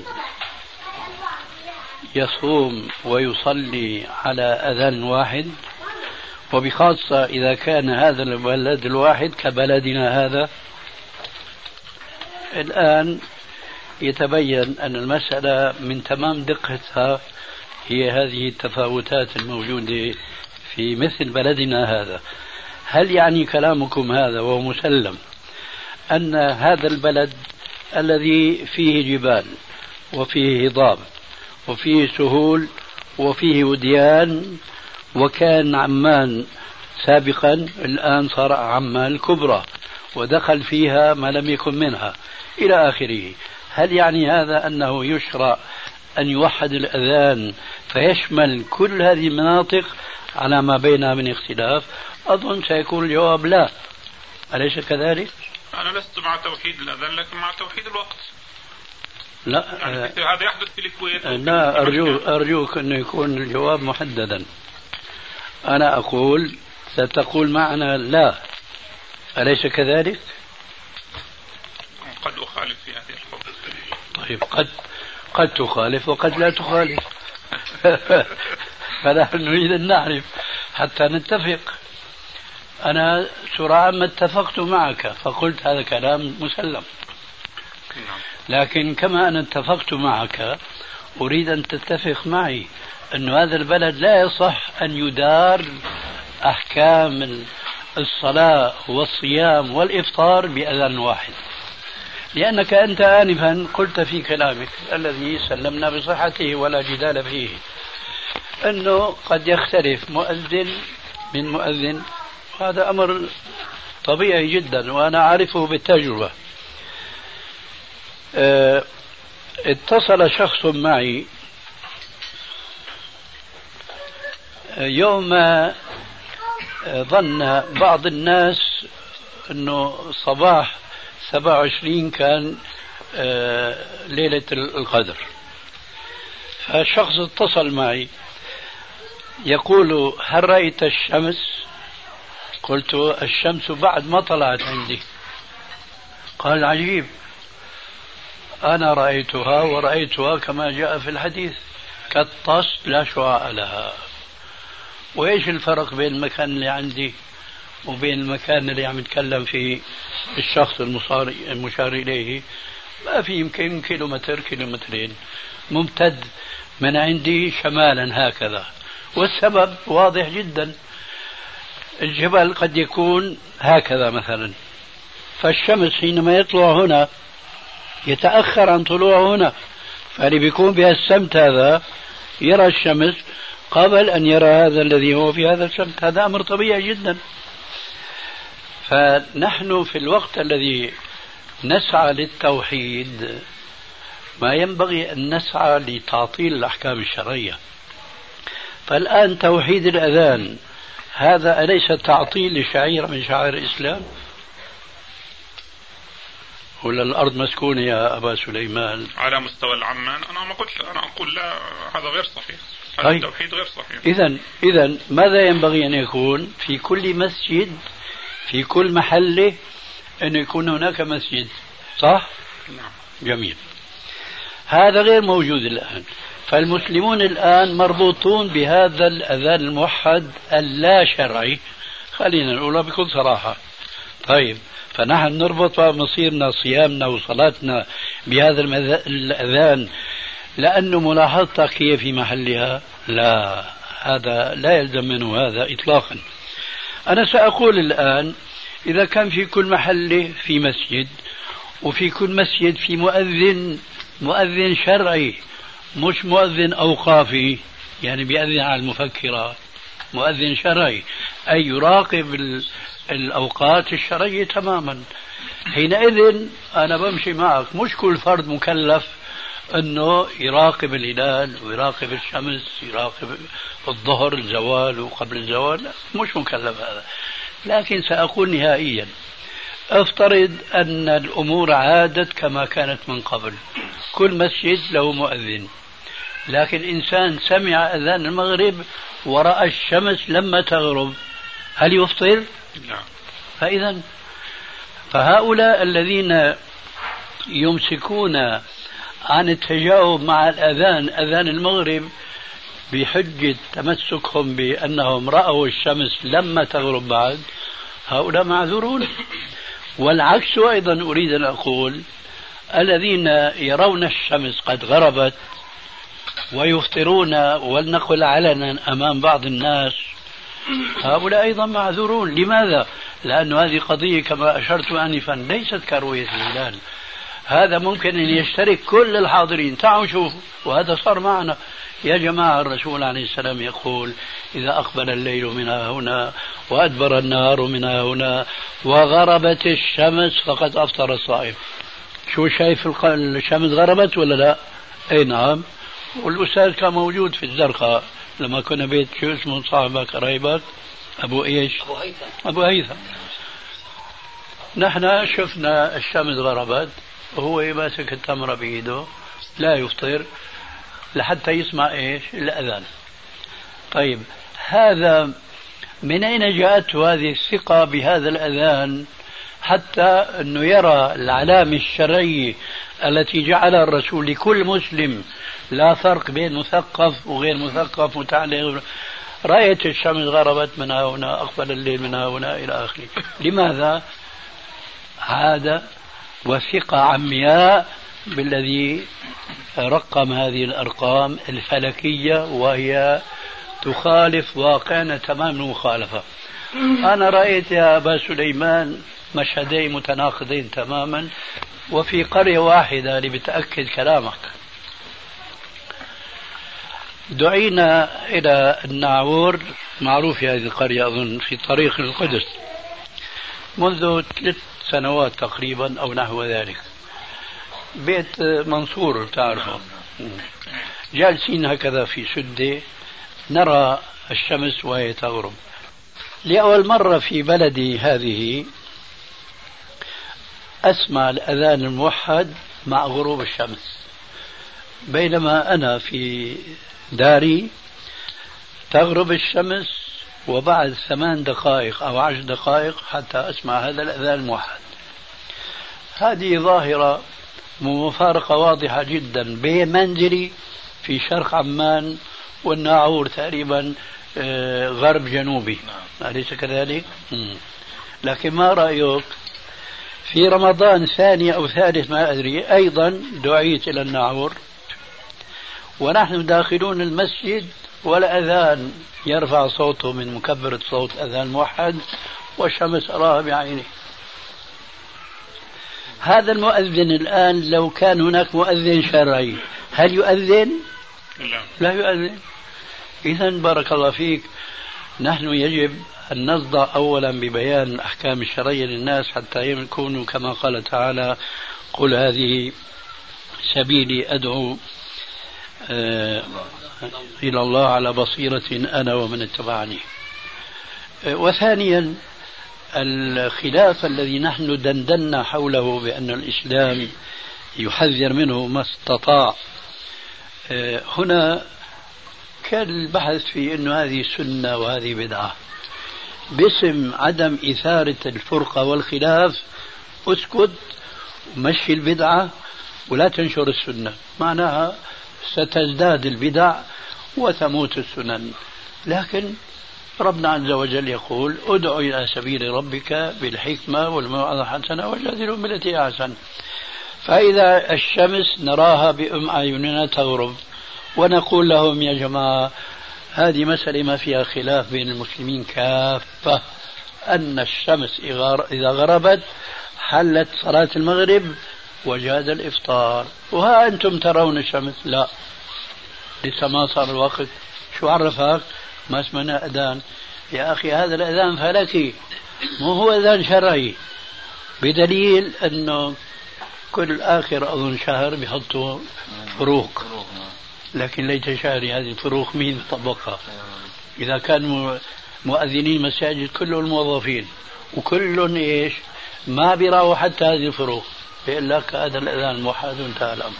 يصوم ويصلي على أذان واحد، وبخاصة إذا كان هذا البلد الواحد كبلدنا هذا؟ الآن يتبين أن المسألة من تمام دقتها هي هذه التفاوتات الموجودة في مثل بلدنا هذا. هل يعني كلامكم هذا وهو مسلم أن هذا البلد الذي فيه جبال وفيه هضاب وفيه سهول وفيه وديان، وكان عمان سابقا الآن صار عمان الكبرى ودخل فيها ما لم يكن منها إلى آخره، هل يعني هذا أنه يشرع أن يوحد الأذان فيشمل كل هذه المناطق على ما بينها من اختلاف؟ أظن سيكون الجواب لا، أليس كذلك؟ أنا لست مع توحيد الأذان لكن مع توحيد الوقت. لا يعني هذا يحدث في الكويت. لا، أرجوك أن يكون الجواب محددا. أنا أقول ستقول معنا لا، أليس كذلك؟ قد أخالف في هذه الحكم. طيب قد تخالف وقد لا تخالف. فنحن نريد أن نعرف حتى نتفق. أنا سرعان ما اتفقت معك فقلت هذا كلام مسلم، لكن كما أنا اتفقت معك أريد أن تتفق معي أن هذا البلد لا يصح أن يدار أحكام الصلاة والصيام والإفطار بأذان واحد، لأنك أنت آنفا قلت في كلامك الذي سلمنا بصحته ولا جدال فيه أنه قد يختلف مؤذن من مؤذن، هذا أمر طبيعي جدا وأنا أعرفه بالتجربة. اتصل شخص معي يوم ظن بعض الناس أنه صباح 27 كان ليلة القدر، فالشخص اتصل معي يقول هل رأيت الشمس؟ قلت الشمس بعد ما طلعت عندي. قال عجيب، أنا رأيتها ورأيتها كما جاء في الحديث كالطست لا شعاع لها. وإيش الفرق بين المكان اللي عندي وبين المكان اللي عم يتكلم فيه الشخص المشار إليه؟ ما في يمكن كيلومتر كيلومترين ممتد من عندي شمالا هكذا، والسبب واضح جدا، الجبل قد يكون هكذا مثلا، فالشمس حينما يطلع هنا يتأخر عن طلوع هنا، فاللي بيكون بها السمت هذا يرى الشمس قبل أن يرى هذا الذي هو في هذا السمت، هذا أمر طبيعي جدا. فنحن في الوقت الذي نسعى للتوحيد ما ينبغي أن نسعى لتعطيل الأحكام الشرعية. فالآن توحيد الأذان هذا أليس تعطيل لشعيرة من شعائر الإسلام؟ ولا الأرض مسكونة يا أبا سليمان؟ على مستوى العمان أنا ما قلت، أنا أقول لا، هذا غير صحيح، هذا طيب. التوحيد غير صحيح. إذن ماذا ينبغي أن يكون في كل مسجد في كل محلة أن يكون هناك مسجد، صح؟ نعم. جميل، هذا غير موجود الآن. فالمسلمون الآن مربوطون بهذا الأذان الموحد اللا شرعي، خلينا نقولها بكل صراحة. طيب، فنحن نربط مصيرنا صيامنا وصلاتنا بهذا الأذان لأنه ملاحظتك هي في محلها؟ لا، هذا لا يلزم منه هذا إطلاقا. أنا سأقول الآن إذا كان في كل محلة في مسجد، وفي كل مسجد في مؤذن شرعي مش مؤذن أوقافي يعني بيأذن على المفكرة، مؤذن شرعي أي يراقب الأوقات الشرعية تماما، حينئذ أنا بمشي معك. مش كل فرد مكلف أنه يراقب الهلال ويراقب الشمس، يراقب الظهر الزوال وقبل الزوال، لا، مش مكلف هذا. لكن سأقول نهائيا افترض أن الأمور عادت كما كانت من قبل، كل مسجد له مؤذن، لكن إنسان سمع أذان المغرب ورأى الشمس لما تغرب، هل يفطر؟ نعم. فإذا فهؤلاء الذين يمسكون عن التجاوب مع الأذان، أذان المغرب، بحجة تمسكهم بأنهم رأوا الشمس لما تغرب بعد، هؤلاء معذورون. والعكس أيضا أريد أن أقول: الذين يرون الشمس قد غربت ويفطرون، ولنقل علنا أمام بعض الناس، هؤلاء أيضا معذورون. لماذا؟ لأن هذه قضية كما أشرت آنفا ليست كرؤية الهلال. هذا ممكن أن يشترك كل الحاضرين. تعالوا شوفوا، وهذا صار معنا يا جماعة. الرسول عليه السلام يقول: إذا أقبل الليل من هنا وأدبر النهار من هنا وغربت الشمس فقد أفطر الصائم. شو شايف الشمس غربت ولا لا؟ أي نعم. والأستاذ كان موجود في الزرقاء لما كنا بيت شو اسمه صاحبك قريبك أبو إيش؟ أبو هيثم. نحن شفنا الشمس غربت وهو ماسك التمرة بإيده لا يفطر لحتى يسمع إيش؟ الأذان. طيب هذا من أين جاءته هذه الثقة بهذا الأذان حتى أنه يرى العلامة الشرعية التي جعلها الرسول لكل مسلم، لا فرق بين مثقف وغير مثقف متعلق؟ رأيت الشمس غربت من هنا، أقبل الليل من هنا، إلى آخره. لماذا؟ عادة وثقة عمياء بالذي رقم هذه الأرقام الفلكية، وهي تخالف واقعنا تمام المخالفة. أنا رأيت يا أبا سليمان مشهدين متناقضين تماما وفي قرية واحدة لبتأكد كلامك. دعينا إلى الناعور، معروف هذه القرية أظن في طريق القدس، منذ 3 سنوات تقريبا أو نحو ذلك. بيت منصور تعرفه. جالسين هكذا في سدة نرى الشمس وهي تغرب. لأول مرة في بلدي هذه أسمع الأذان الموحد مع غروب الشمس، بينما أنا في داري تغرب الشمس وبعد 8 دقائق أو 10 دقائق حتى أسمع هذا الأذان الموحد. هذه ظاهرة مفارقة واضحة جدا بين منزلي في شرق عمان والناعور تقريبا غرب جنوبي، أليس كذلك؟ لكن ما رأيك في رمضان ثاني أو ثالث ما أدري أيضا دعيت إلى الناعور ونحن داخلون المسجد والأذان يرفع صوته من مكبرة صوت أذان موحد والشمس أراها بعيني. هذا المؤذن الآن لو كان هناك مؤذن شرعي هل يؤذن؟ لا يؤذن. إذن بارك الله فيك، نحن يجب أن نصدع أولا ببيان الأحكام الشرعية للناس حتى يكونوا كما قال تعالى: قل هذه سبيلي أدعو إلى الله على بصيرة أنا ومن اتبعني. وثانيا الخلاف الذي نحن دندنا حوله بأن الإسلام يحذر منه ما استطاع، هنا كان البحث في أنه هذه سنة وهذه بدعة. باسم عدم إثارة الفرقة والخلاف اسكت ومشي البدعة ولا تنشر السنة، معناها ستزداد البدع وتموت السنن. لكن ربنا عز وجل يقول: ادع إلى سبيل ربك بالحكمة والموعظة الحسنة وجادلهم بالتي أحسن. فإذا الشمس نراها بأم أعيننا تغرب ونقول لهم: يا جماعة هذه مسألة ما فيها خلاف بين المسلمين كافة، أن الشمس إذا غربت حلت صلاة المغرب وجاز الإفطار، وها أنتم ترون الشمس. لا، لسه ما صار الوقت. شو عرفك؟ ما اسمنا أذان. يا أخي هذا الأذان فلكي مو هو أذان شرعي، بدليل أنه كل آخر أظن شهر بيحطوا فروق، لكن ليت شهري هذه الفروق مين طبقها؟ إذا كان مؤذنين مساجد كلهم الموظفين وكلهم إيش ما بيراوا حتى هذه الفروق، بيقول لك هذا الأذان موحد وانتهى الأمر.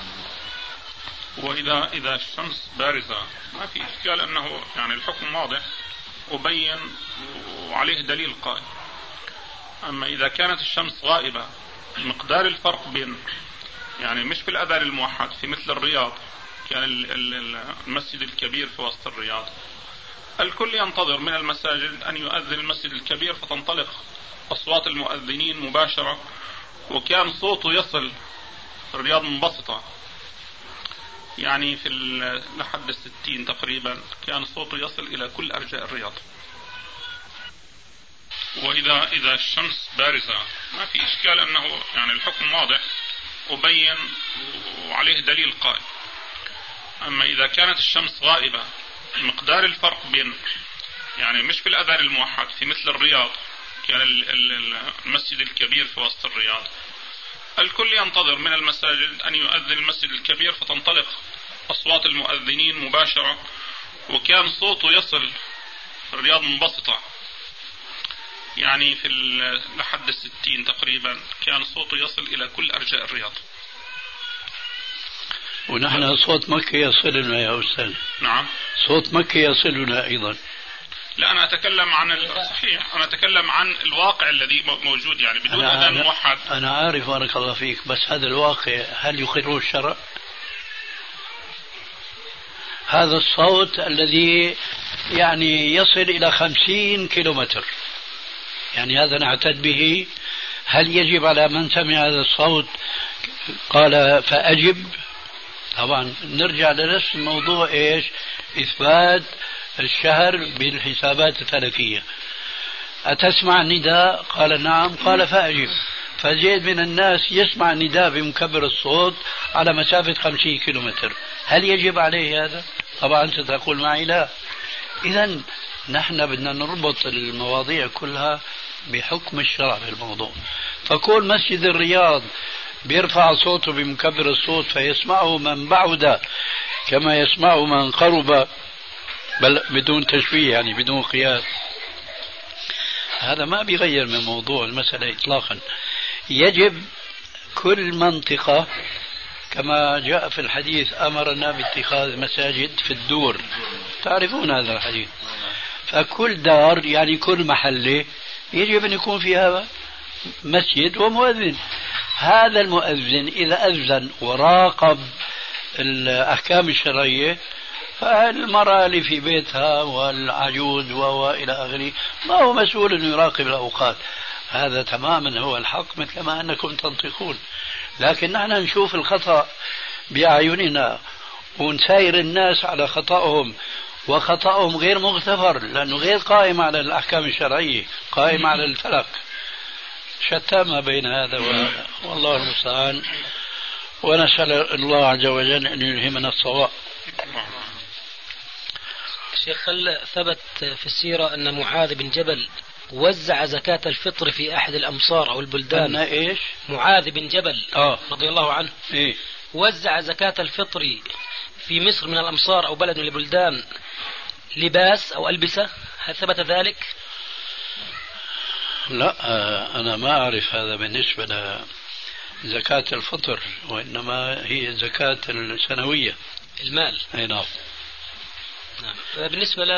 وإذا الشمس بارزة ما في إشكال، أنه يعني الحكم واضح، أبين وعليه دليل قائم. أما إذا كانت الشمس غائبة مقدار الفرق بين يعني مش في الأذان الموحد في مثل الرياض كان المسجد الكبير في وسط الرياض الكل ينتظر من المساجد أن يؤذن المسجد الكبير فتنطلق أصوات المؤذنين مباشرة وكان صوته يصل الرياض منبسطة يعني في لحد 60 تقريبا كان صوته يصل إلى كل أرجاء الرياض. وإذا الشمس بارزة ما في إشكال أنه يعني الحكم واضح أبين وعليه دليل قائم. أما إذا كانت الشمس غائبة مقدار الفرق بين يعني مش في الأذان الموحد في مثل الرياض كان المسجد الكبير في وسط الرياض الكل ينتظر من المساجد أن يؤذن المسجد الكبير فتنطلق أصوات المؤذنين مباشرة وكان صوته يصل الرياض منبسطة يعني في لحد 60 تقريبا كان صوته يصل إلى كل أرجاء الرياض. ونحن صوت مكة يصلنا يا أستاذ. نعم صوت مكة يصلنا أيضا. لا أنا أتكلم عن صحيح أنا أتكلم عن الواقع الذي موجود يعني بدون أذان موحد. أنا عارف بارك الله فيك بس هذا الواقع هل يقره الشرع؟ هذا الصوت الذي يعني يصل إلى 50 كيلومتر يعني هذا نعتد به هل يجب على من سمع هذا الصوت قال فأجب؟ طبعا نرجع لنفس الموضوع إيش؟ إثبات الشهر بالحسابات الفلكية. أتسمع النداء؟ قال نعم قال فأجب. فزيد من الناس يسمع النداء بمكبر الصوت على مسافة 50 كيلومتر هل يجب عليه هذا؟ طبعا أنت تقول معي لا. إذن نحن بدنا نربط المواضيع كلها بحكم الشرع في الموضوع. فكون مسجد الرياض بيرفع صوته بمكبر الصوت فيسمعه من بعد كما يسمعه من قرب بل بدون تشبيه يعني بدون قياس هذا ما بيغير من موضوع المسألة إطلاقا. يجب كل منطقة كما جاء في الحديث أمرنا باتخاذ مساجد في الدور تعرفون هذا الحديث. فكل دار يعني كل محلة يجب أن يكون فيها مسجد ومؤذن. هذا المؤذن إذا أذن وراقب الأحكام الشرعية فالمرأة اللي في بيتها والعجوز وإلى آخره ما هو مسؤول أن يراقب الأوقات. هذا تماما هو الحق مثل ما أنكم تنطقون. لكن نحن نشوف الخطأ بأعيننا ونساير الناس على خطأهم وخطأهم غير مغتفر لأنه غير قائم على الأحكام الشرعية قائم على الفلك. شتى ما بين هذا وهذا والله المستعان ونسأل الله عز وجل أن يلهمنا الصواب. شيخ هل ثبت في السيرة أن معاذ بن جبل وزع زكاة الفطر في أحد الأمصار أو البلدان؟ إيش؟ معاذ بن جبل رضي الله عنه إيه؟ وزع زكاة الفطر في مصر من الأمصار أو بلد من البلدان لباس أو ألبسة هل ثبت ذلك؟ لا أنا ما أعرف هذا بالنسبة لزكاة الفطر وإنما هي زكاة السنوية المال. أي نعم. بالنسبة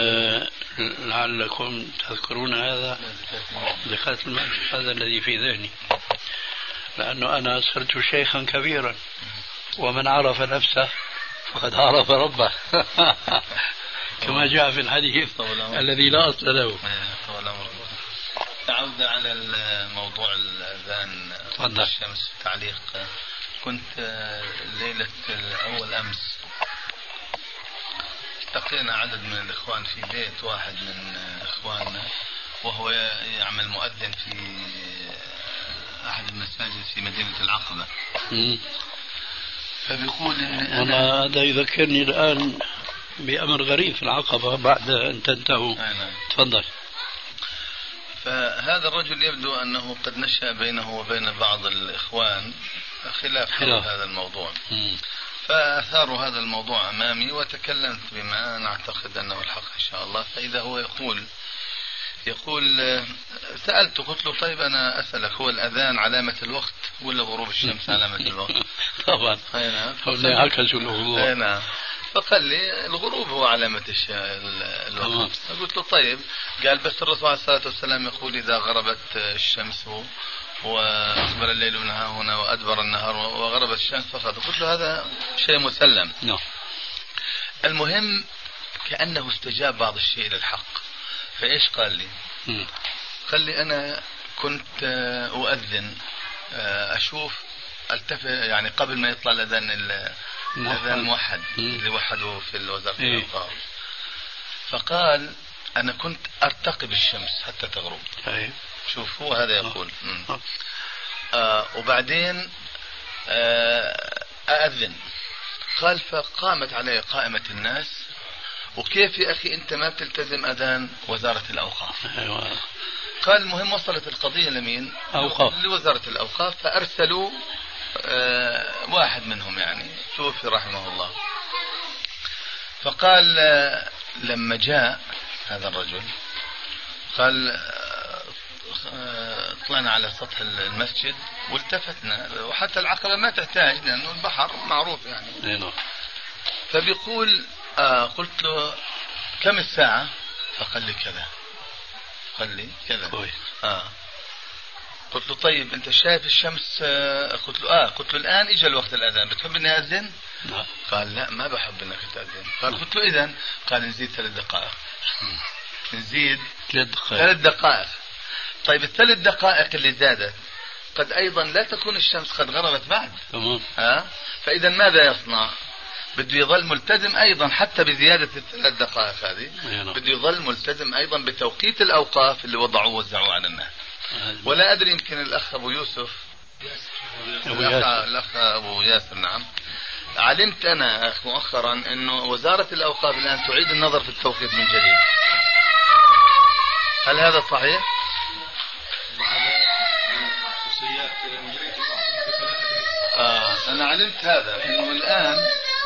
لعلكم تذكرون هذا زكاة المال هذا الذي في ذهني لأنه أنا صرت شيخا كبيرا ومن عرف نفسه فقد عرف ربه كما جاء في الحديث الذي لا أصل له. تعود على الموضوع الأذان الشمس تعليق. كنت ليلة أول أمس التقينا عدد من الإخوان في بيت واحد من إخواننا وهو يعمل مؤذن في أحد المساجد في مدينة العقبة. فبيقول إن هذا يذكرني الآن بأمر غريب في العقبة بعد أن تنتهوا. تفضل. فهذا الرجل يبدو أنه قد نشأ بينه وبين بعض الإخوان خلاف هذا الموضوع. فأثاروا هذا الموضوع أمامي وتكلمت بما نعتقد أنه الحق إن شاء الله. فإذا هو يقول سألته قلت له طيب أنا أسألك هو الأذان علامة الوقت ولا غروب الشمس علامة الوقت؟ طبعا. نعم. عكسوا الأمور. نعم. فقال لي الغروب هو علامة الوقت. قلت له طيب. قال بس الرسول عليه الصلاة والسلام يقول إذا غربت الشمس وأقبل الليل من ها هنا وأدبر النهار وغربت الشمس فقط. قلت له هذا شيء مسلم. المهم كأنه استجاب بعض الشيء للحق. فإيش قال لي؟ قال لي أنا كنت أؤذن أشوف التفت يعني قبل ما يطلع الأذان الموحد اللي وحدوه في وزارة الأوقاف. فقال أنا كنت أرتقب الشمس حتى تغرب. شوف هو هذا يقول. وبعدين أأذن. قال فقامت علي قائمة الناس وكيف يا أخي أنت ما بتلتزم أذان وزارة الأوقاف؟ قال المهم وصلت القضية لمين؟ لوزارة الأوقاف. فأرسلوا واحد منهم يعني توفي رحمه الله. فقال لما جاء هذا الرجل قال طلعنا على سطح المسجد والتفتنا وحتى العقبة ما تحتاج لأنه البحر معروف يعني. فبيقول قلت له كم الساعة؟ فقال لي كذا. قال لي كذا. قلت له طيب انت شايف الشمس؟ قلت له قلت له الآن اجى الوقت الأذان بتحب اني أذن؟ قال لا ما بحب انك تأذن. قلت له إذن؟ قال نزيد 3 دقائق. نزيد 3 دقائق. طيب ال3 دقائق اللي زادت قد أيضا لا تكون الشمس قد غربت بعد. فإذا ماذا يصنع؟ بده يظل ملتزم أيضا حتى بزيادة ال3 دقائق هذه. بده يظل ملتزم أيضا بتوقيت الأوقاف اللي وضعوه ووزعوه على الناس. ولا أدري يمكن الأخ أبو يوسف الأخ أبو ياسر نعم. علمت أنا مؤخرا أنه وزارة الأوقاف الآن تعيد النظر في التوقيت من جديد. هل هذا صحيح؟ أنا علمت هذا أنه الآن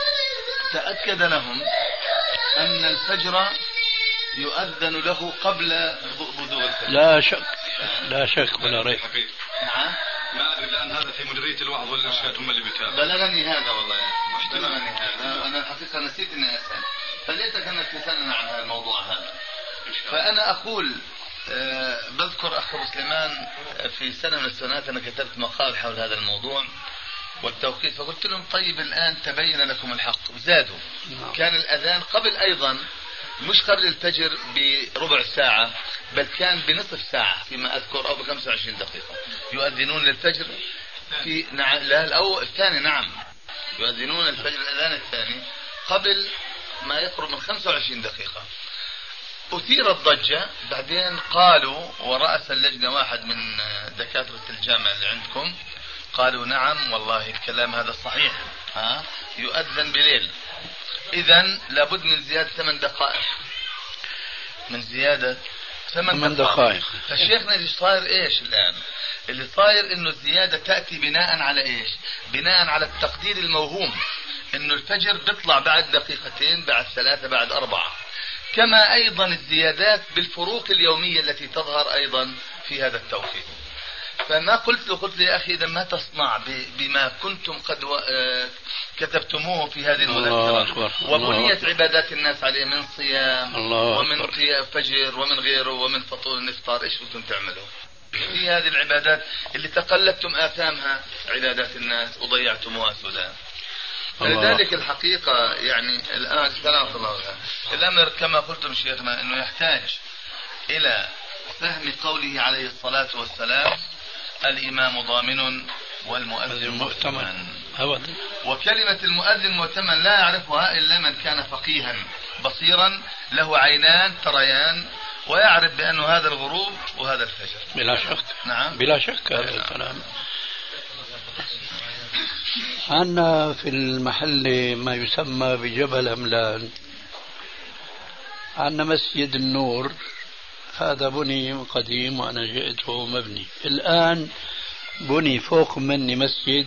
تأكد لهم أن الفجر يؤذن له قبل بزوغ الفجر. لا شك ولا ريب. نعم. ما أدري الآن هذا في مديرية الوعظ والإرشاد هم اللي بيتابعوا. بلغني هذا والله بلغني هذا. أنا الحقيقة نسيت إني أسأل. فليتك أنك تسألنا عن هذا الموضوع هذا. فأنا أقول بذكر أخ أبو سليمان في سنة من السنوات أنا كتبت مقال حول هذا الموضوع والتوقيت. فقلت لهم طيب الآن تبين لكم الحق وزادوا. كان الأذان قبل أيضا مش قبل الفجر بربع ساعة بل كان بنصف ساعة فيما أذكر أو ب25 دقيقة يؤذنون للفجر في الثاني نعم يؤذنون الفجر الأذان الثاني قبل ما يقرب من 25 دقيقة. أثيرت ضجة بعدين قالوا ورأس اللجنة واحد من دكاترة الجامعة اللي عندكم قالوا نعم والله الكلام هذا صحيح يؤذن بليل. إذن لابد من زيادة 8 دقائق. من زيادة 8 دقائق. فالشيخنا اللي صاير إيش الآن؟ اللي صاير إنه الزيادة تأتي بناء على إيش؟ بناء على التقدير الموهوم إنه الفجر بيطلع بعد دقيقتين بعد 3 بعد 4. كما أيضا الزيادات بالفروق اليومية التي تظهر أيضا في هذا التوقيت. فما قلت له يا أخي إذا ما تصنع بما كنتم قد كتبتموه في هذه المذكرة وبنيت عبادات الناس عليه من صيام ومن فجر ومن غيره ومن فطور الإفطار إيش كنتم تعملوا في هذه العبادات اللي تقلدتم آثامها عبادات الناس وضيعتموها سدى. فلذلك الحقيقة يعني الآن سلام الله الأمر كما قلتم شيخنا أنه يحتاج إلى فهم قوله عليه الصلاة والسلام الإمام ضامن والمؤذن مؤتمن. وكلمة المؤذن مؤتمن لا يعرفها إلا من كان فقيها بصيرا له عينان تريان ويعرف بأنه هذا الغروب وهذا الفجر. بلا شك. نعم بلا شك هذا الكلام. عندنا في المحل ما يسمى بجبل أملان عندنا مسجد النور. هذا بني قديم وأنا جئت وهو مبني. الآن بني فوق مني مسجد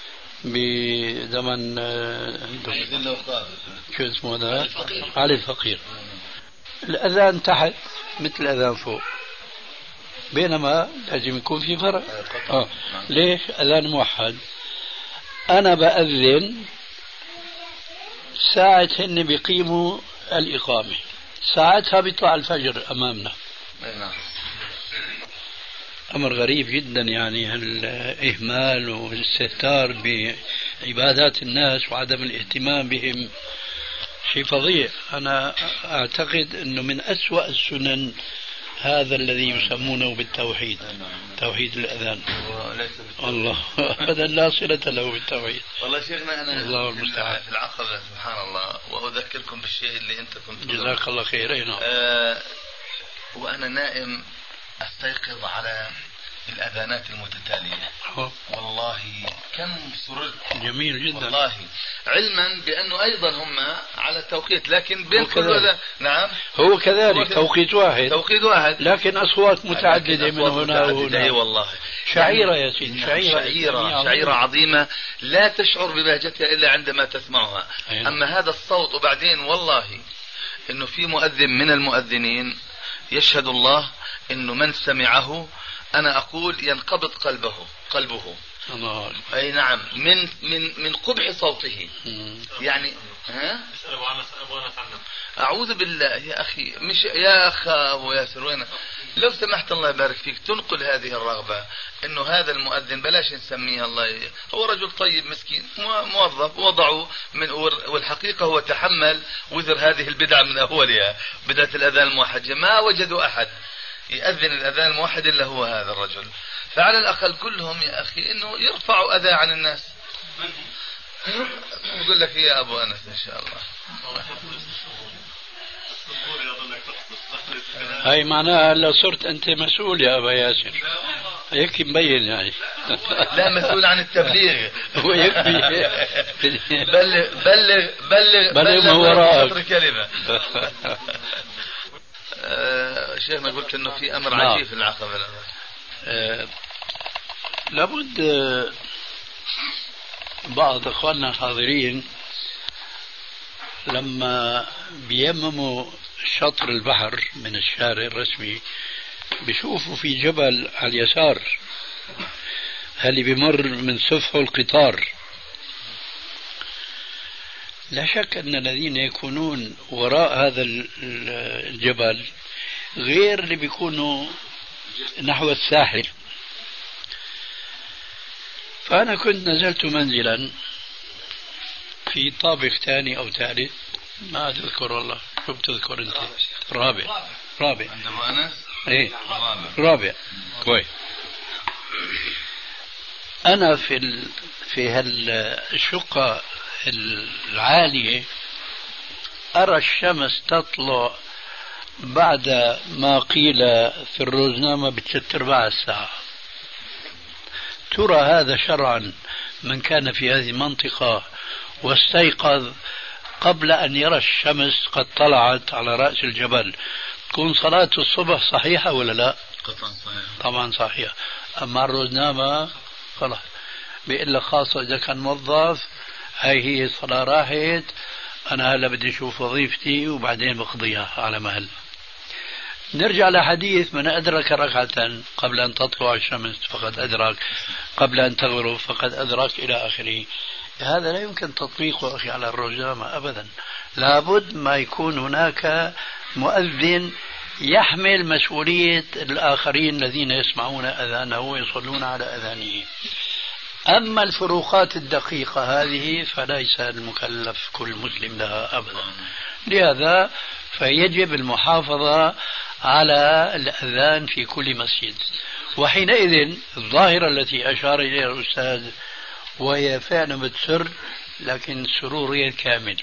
بزمن شو اسمه هذا علي الفقير. الأذان تحت مثل الأذان فوق بينما لازم يكون في فرق. ليش؟ أذان موحد. أنا بأذن ساعة هن بيقيموا الإقامة، ساعتها بيطلع الفجر أمامنا. أمر غريب جدا يعني، الإهمال والاستهتار بعبادات الناس وعدم الاهتمام بهم شيء فظيع. أنا أعتقد أنه من أسوأ السنن هذا الذي يسمونه بالتوحيد، توحيد الأذان. الله أبدا لا صلة له بالتوحيد. والله شيخنا أنا الله المستعان. في العقبة سبحان الله، وأذكركم بالشيء اللي أنت كنت جزاك الله خير. وأنا نائم أستيقظ على الأذانات المتتالية. والله كم سررت. جميل جدا والله، علما بأنه أيضا هم على التوقيت، لكن بين كل نعم هو كذلك توقيت واحد لكن أصوات متعددة من هنا وهنا. والله شعيرة يا سيدي، شعيرة عظيمة لا تشعر ببهجتها إلا عندما تسمعها. أما هذا الصوت، وبعدين والله إنه في مؤذن من المؤذنين يشهد الله إنه من سمعه أنا أقول ينقبض قلبه. الله. أي نعم، من قبح صوته. يعني أعوذ بالله يا أخي، مش يا أخ أبو ياسر، وين لو سمحت الله يبارك فيك تنقل هذه الرغبة إنه هذا المؤذن بلاش نسميه الله، هو رجل طيب مسكين موظف وضعه من، والحقيقة هو تحمل وزر هذه البدعة من أولها، بدعة الأذان الموحد. ما وجدوا أحد يأذن الأذان الموحد إلا هو هذا الرجل. فعلى الأقل كلهم يا أخي إنه يرفعوا أذى عن الناس. أقول لك يا أبو أنس إن شاء الله. هاي معناها هلا صرت أنت مسؤول يا أبا ياسر، هيك مبين يعني. لا، مسؤول عن التبليغ. هو يكفي. بلغ ما وراءك كلمة. شيخنا قلت إنه في أمر عجيب في العقبة. لابد بعض أخواننا الحاضرين لما بيمموا شطر البحر من الشارع الرسمي بيشوفوا في جبل على اليسار اللي بمر من سفحه القطار. لا شك أن الذين يكونون وراء هذا الجبل غير اللي بيكونوا نحو الساحل. فأنا كنت نزلت منزلا في طابق ثاني أو ثالث، ما أذكر والله، شو بتذكر أنت؟ رابع. عند أبو أنس؟ إيه رابع. كويس. أنا في هالشقة العالية أرى الشمس تطلع بعد ما قيل في الروزنامة ب3/4 الساعة. ترى هذا شرعا من كان في هذه المنطقة واستيقظ قبل أن يرى الشمس قد طلعت على رأس الجبل، تكون صلاة الصبح صحيحة ولا لا؟ طبعا صحيحة. أما الروزنامة خلاص بيقول لك خاصة إذا كان موظف هاي هي الصلاة راحت، أنا هلا بدي أشوف وظيفتي وبعدين بقضيها على مهل. نرجع لحديث من أدرك ركعة قبل أن تطلع الشمس فقد أدرك، قبل أن تغرب فقد أدرك، إلى آخره. هذا لا يمكن تطبيقه أخي على الروزنامة أبدا. لابد ما يكون هناك مؤذن يحمل مسؤولية الآخرين الذين يسمعون أذانه ويصلون على أذانه. أما الفروقات الدقيقة هذه فليس المكلف كل مسلم لها أبدا. لهذا فيجب المحافظة على الأذان في كل مسجد. وحينئذ الظاهرة التي أشار إليها الأستاذ وهي فعلا بتسر، لكن السرور غير كامل.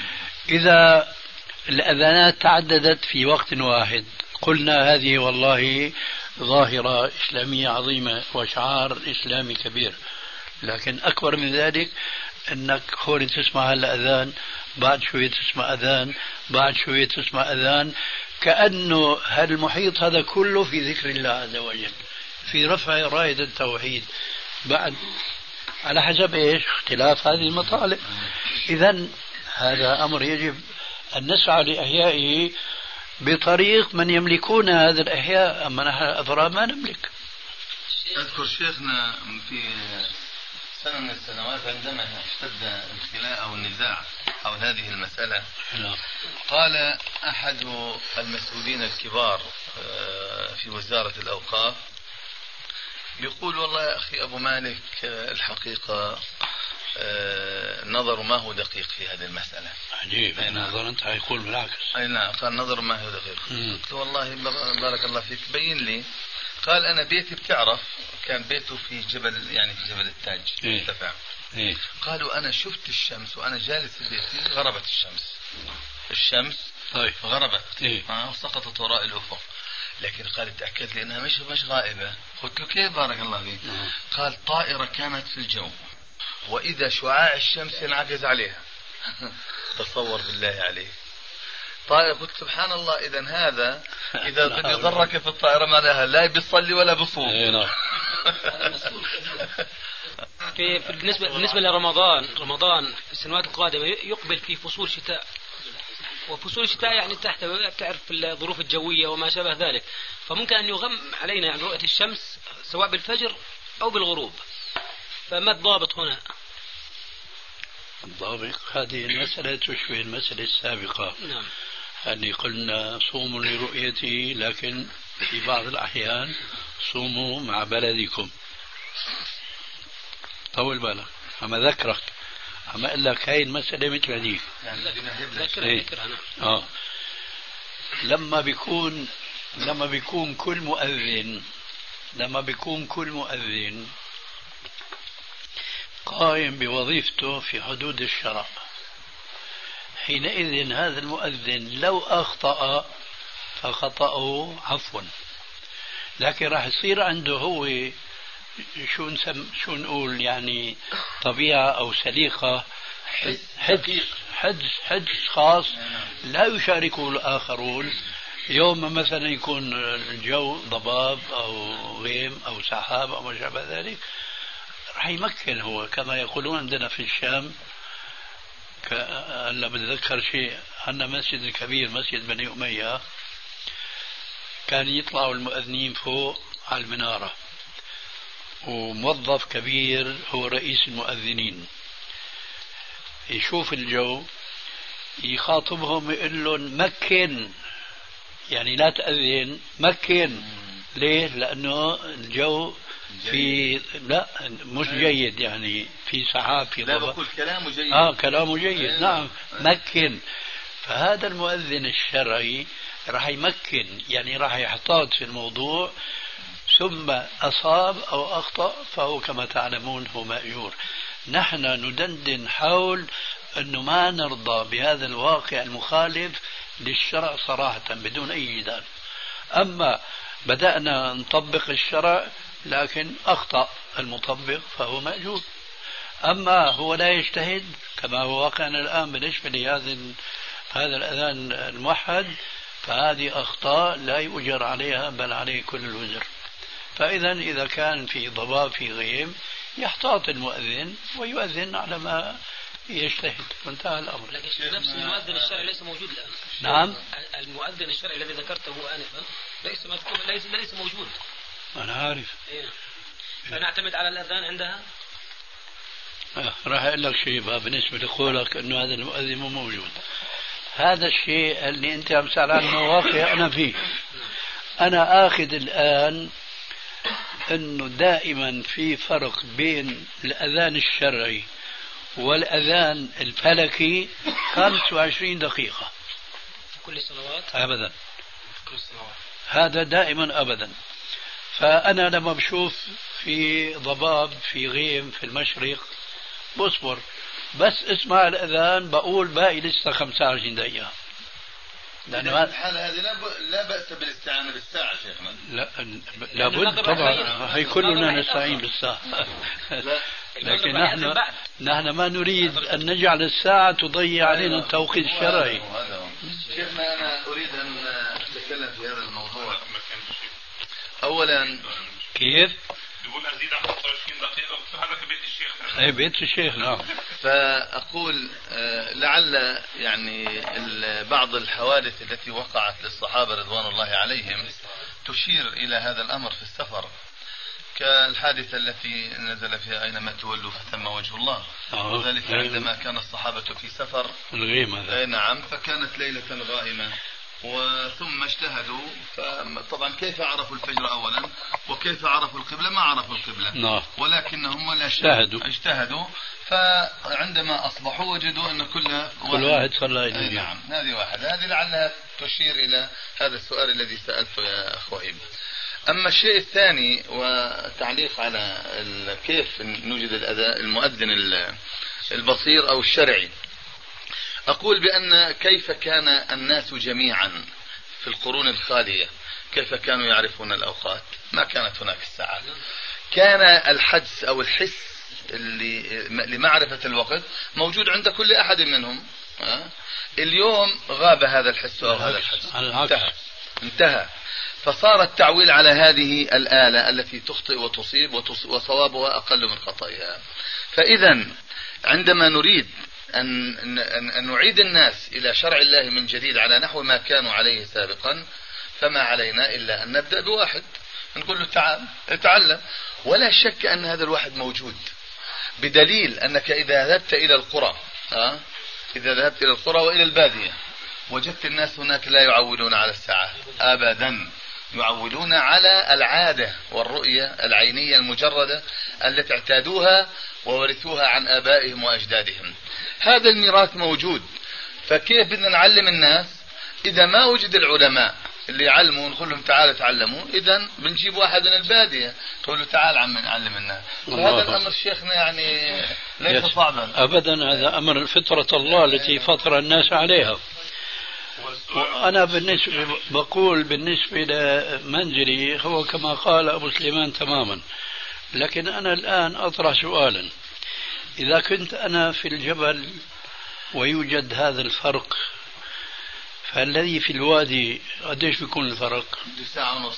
إذا الأذانات تعددت في وقت واحد قلنا هذه والله ظاهرة إسلامية عظيمة وشعار إسلامي كبير، لكن أكبر من ذلك أنك هون تسمع الأذان، بعد شوية تسمع أذان، بعد شوية تسمع أذان، كأنه هالمحيط هذا كله في ذكر الله عز وجل، في رفع راية التوحيد، بعد على حسب إيش اختلاف هذه المطالب. إذن هذا أمر يجب أن نسعى لإحيائه بطريق من يملكون هذا الإحياء، أما نحن الأفراد ما نملك. أذكر شيخنا في سنة من السنوات عندما اشتد الخلاف أو النزاع حول هذه المسألة، قال أحد المسؤولين الكبار في وزارة الأوقاف يقول: والله يا أخي أبو مالك الحقيقة نظر ما هو دقيق في هذه المسألة. عجيب. نظر أنت هيقول بالعكس. أي نعم، قال نظر ما هو دقيق. قلت والله بارك الله فيك، بين لي. قال أنا بيتي بتعرف كان بيته في جبل، يعني في جبل التاج مرتفع. قالوا أنا شفت الشمس وأنا جالس في بيتي، غربت الشمس غربت وسقطت وراء الأفق، لكن قال تأكد لي أنها مش غائبة. قلت له كيف بارك الله فيك؟ قال طائرة كانت في الجو وإذا شعاع الشمس ينعكس عليها. تصور بالله عليك طائرة. قلت سبحان الله، إذا هذا إذا بدي يضرك في الطائرة معناها لا بيصلي ولا بصوم. بالنسبة لرمضان في السنوات القادمة يقبل في فصول شتاء، وفصول الشتاء يعني تعرف الظروف الجوية وما شابه ذلك، فممكن أن يغم علينا يعني رؤية الشمس سواء بالفجر أو بالغروب، فما الضابط هنا؟ الضابط هذه المسألة تشبه المسألة السابقة. نعم. اللي قلنا صوموا لرؤيته، لكن في بعض الأحيان صوموا مع بلدكم. طول بالك، عم أذكرك، عم أقول لك هاي المسألة مثل هذيك. لما بيكون كل مؤذن قائم بوظيفته في حدود الشرع، حينئذ هذا المؤذن لو أخطأ فخطأه عفوا، لكن راح يصير عنده هو شو نقول يعني طبيعة أو سليقة، حدس خاص لا يشاركه الآخرون. يوم مثلا يكون الجو ضباب أو غيم أو سحاب أو ما شابه ذلك، راح يمكن هو كما يقولون عندنا في الشام. هلا بتذكر شيء، عندنا مسجد الكبير مسجد بني أمية، كان يطلعوا المؤذنين فوق على المنارة، وموظف كبير هو رئيس المؤذنين يشوف الجو يخاطبهم يقول لهم مكن، يعني لا تأذن، مكن. ليه؟ لأنه الجو في لا مش جيد، يعني في سحاب في ضباب. لا بقول كلامه جيد. كلامه جيد. نعم مكن. فهذا المؤذن الشرعي راح يمكن، يعني راح يحتاط في الموضوع، ثم أصاب أو أخطأ فهو كما تعلمون هو مأجور. نحن ندندن حول أنه ما نرضى بهذا الواقع المخالف للشرع صراحة بدون أي جدال. أما بدأنا نطبق الشرع لكن أخطأ المطبق فهو مأجور. أما هو لا يجتهد كما هو واقعنا الآن بالنسبة هذا الأذان الموحد، فهذه أخطاء لا يؤجر عليها بل عليه كل الوزر. إذا كان في ضباب في غيم يحتاط المؤذن ويؤذن على ما يجتهد وانتهى الأمر. لكن نفس المؤذن الشرعي ليس موجود الآن. نعم. المؤذن الشرعي الذي ذكرته آنفا ليس موجود. أنا عارف. فنعتمد على الأذان عندها. راح أقول لك شيء بالنسبة لقولك أنه هذا المؤذن مو موجود. هذا الشيء اللي أنت عم تسأل عنه واقع أنا فيه. أنا آخذ الآن أنه دائما في فرق بين الأذان الشرعي والأذان الفلكي 25 دقيقة في كل السنوات أبدا، كل السنوات هذا دائما أبدا. فأنا لما بشوف في ضباب في غيم في المشرق بصبر، بس اسمع الأذان بقول باقي لسه 25 دقيقة. لأنه الحالة هذه لا بأس بالاستعانة بالساعة شيخنا. لابد طبعا، هي كلنا نستعين بالساعة. لكن نحن ما نريد أن نجعل الساعة تضيع علينا التوقيت الشرعي. شيخنا أنا أريد أن أتكلم في هذا الموضوع. أولا كيف؟ يقول أزيد عن 25 دقيقة، هذا في بيت الشيخ. أي بيت الشيخ. نعم. فأقول لعل يعني بعض الحوادث التي وقعت للصحابة رضوان الله عليهم تشير إلى هذا الأمر في السفر. كالحادثة التي نزل فيها أينما تولوا فثم وجه الله، وذلك عندما كان الصحابة في سفر الغيمة. نعم، فكانت ليلة غائمة وثم اجتهدوا، فطبعا كيف عرفوا الفجر أولا وكيف عرفوا القبلة؟ ما عرفوا القبلة ولكنهم ولا اجتهدوا، فعندما أصبحوا وجدوا أن كل واحد صلى إليه. نعم، هذه واحدة، هذه لعلها تشير إلى هذا السؤال الذي سألته يا أخوي. أما الشيء الثاني وتعليق على كيف نوجد المؤذن البصير أو الشرعي، أقول بأن كيف كان الناس جميعا في القرون الخالية كيف كانوا يعرفون الأوقات؟ ما كانت هناك الساعات، كان الحدس أو الحس لمعرفة الوقت موجود عند كل أحد منهم. اليوم غاب هذا الحس أو هذا الحدس، انتهى. فصار التعويل على هذه الآلة التي تخطئ وتصيب وصوابها أقل من خطئها. فإذا عندما نريد أن نعيد الناس إلى شرع الله من جديد على نحو ما كانوا عليه سابقا، فما علينا إلا أن نبدأ بواحد، نقول له تعال اتعلم. ولا شك أن هذا الواحد موجود، بدليل أنك إذا ذهبت إلى القرى وإلى البادية وجدت الناس هناك لا يعولون على الساعات أبدا، يعولون على العادة والرؤية العينية المجردة التي اعتادوها وورثوها عن آبائهم وأجدادهم. هذا الميراث موجود، فكيف بدنا نعلم الناس إذا ما وجد العلماء اللي يعلموا؟ نقول لهم تعالوا تعلموا، إذن بنجيب واحد من البادية نقول له تعال عم نعلم الناس. هذا الأمر شيخنا يعني ليس صعبا أبدا، هذا أمر فطرة الله التي فطر الناس عليها. وأنا بقول بالنسبة لمنزلي هو كما قال أبو سليمان تماما، لكن أنا الآن أطرح سؤالا: إذا كنت أنا في الجبل ويوجد هذا الفرق، فالذي في الوادي قديش بيكون الفرق؟ 1.5 ساعة.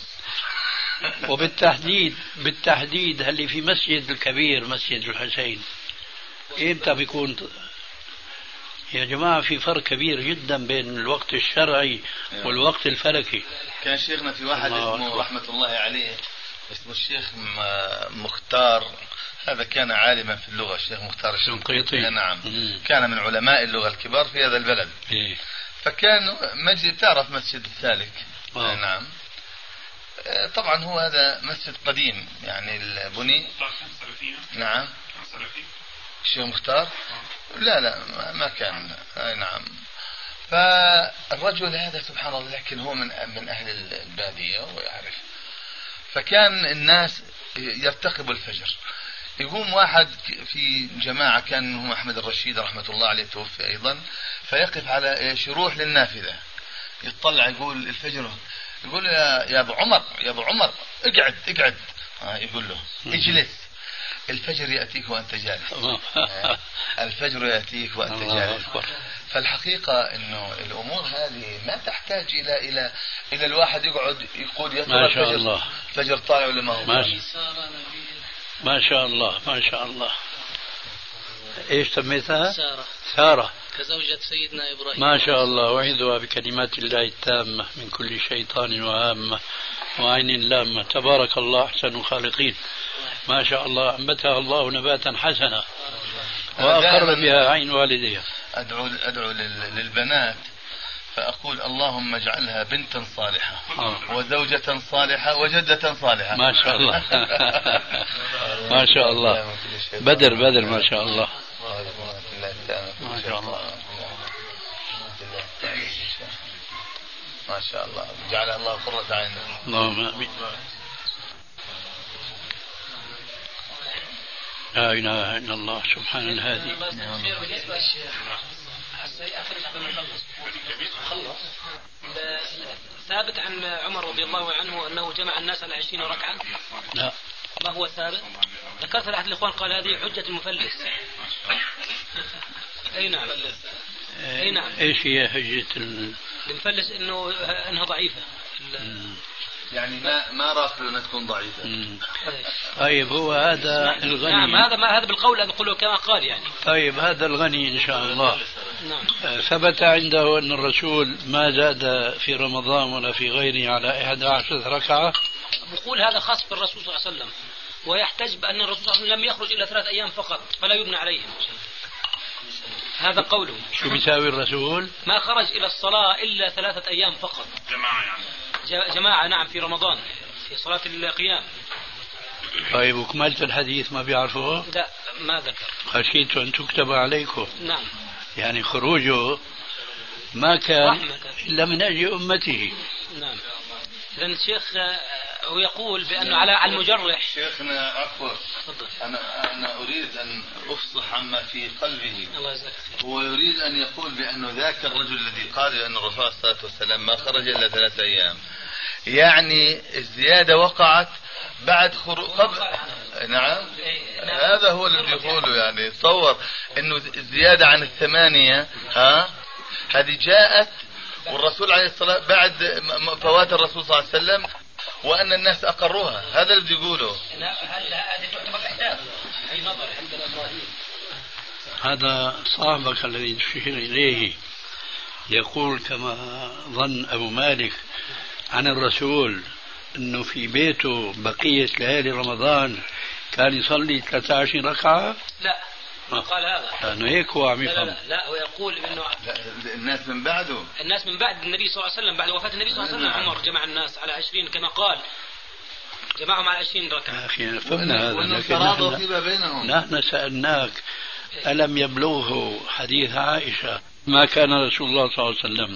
بالتحديد هل في مسجد الكبير مسجد الحسين إمتى بيكون؟ يا جماعة في فرق كبير جدا بين الوقت الشرعي والوقت الفلكي. كان شيخنا في واحد اسمه رحمة الله عليه، اسمه الشيخ مختار، هذا كان عالما في اللغة، الشيخ مختار الشنقيطي. نعم، كان من علماء اللغة الكبار في هذا البلد. فكان مسجد، تعرف مسجد السالك؟ نعم، طبعا هو هذا مسجد قديم يعني البني. نعم، الشيخ مختار لا ما كان. نعم. فالرجل هذا سبحان الله، لكن هو من أهل البادية ويعرف. فكان الناس يرتقب الفجر، يقوم واحد في جماعة كان هو أحمد الرشيد رحمة الله عليه توفي أيضا، فيقف على يروح للنافذة يطلع يقول الفجر، يقول يا أبو عمر اقعد. يقول له اجلس، الفجر يأتيك وأنت جالس. الفجر يأتيك وأنت جالس. فالحقيقة إنه الأمور هذه ما تحتاج إلى الواحد يقعد يقول يا ترى الفجر طالع ولا ما هو؟ ما شاء الله. إيش سميتها؟ سارة كزوجة سيدنا إبراهيم. ما شاء الله. وعيذها بكلمات الله التامة من كل شيطان وهامة وعين لامة. تبارك الله أحسن الخالقين. ما شاء الله، أنبتها الله نباتا حسنا وأقر بها عين والديها. أدعو للبنات فأقول اللهم اجعلها بنتا صالحة وزوجة صالحة وجدة صالحة. ما شاء الله. ما شاء الله. بدر ما شاء الله. ما شاء الله. ما شاء الله، جعل الله قرة عين. اللهم آمين. لا إله إلا الله سبحان الهادي. ثابت عن عمر رضي الله عنه أنه جمع الناس على 20 ركعة. لا، ما هو ثابت؟ ذكرت لأحد الإخوان قال هذه حجة المفلس. أي نعم. إيش هي حجة المفلس؟ إنها ضعيفة. يعني ما راسله أنها تكون ضعيفة. طيب هو هذا الغني. نعم، هذا بالقول أقول كما قال يعني. طيب هذا الغني إن شاء الله. نعم. ثبت عنده أن الرسول ما زاد في رمضان ولا في غيره على 11 ركعة. بقول هذا خاص بالرسول صلى الله عليه وسلم، ويحتج بأن الرسول صلى الله عليه وسلم لم يخرج إلا 3 أيام فقط فلا يبنى عليهم. هذا قوله. شو بيساوي الرسول؟ ما خرج إلى الصلاة إلا 3 أيام فقط. جماعة يعني. جماعة نعم في رمضان في صلاة القيام. طيب وكملت الحديث ما بيعرفوه؟ لا ما ذكر. خشيت أن تكتب عليكم. نعم. يعني خروجه ما كان إلا من أجل أمته. نعم. إذا الشيخ هو يقول بأنه على المجرح. شيخنا عفوا أنا أريد أن أفصح عما في قلبه. الله يجزاك خير. هو يريد أن يقول بأنه ذاك الرجل الذي قال أن الرسول صلى الله عليه وسلم ما خرج إلا 3 أيام، يعني الزيادة وقعت بعد خروج نعم هذا هو الذي يقوله. يعني تصور أنه الزيادة عن 8 هذه جاءت والرسول عليه الصلاة بعد فوات الرسول صلى الله عليه وسلم وأن الناس أقروها. هذا اللي يقوله. هذا صاحبك الذي تشير إليه يقول كما ظن أبو مالك عن الرسول أنه في بيته بقية ليالي رمضان كان يصلي 13 ركعة. لا ما قال هذا. لأنه هيك هو عم يفهم. لا هو يقول إنه الناس من بعده، الناس من بعد النبي صلى الله عليه وسلم، بعد وفاة النبي صلى الله عليه وسلم عمر جمع الناس على 20 كما قال، جمعهم على 20 ركعة. يا أخي فهمنا هذا، نحن سألناك ألم يبلغه حديث عائشة ما كان رسول الله صلى الله عليه وسلم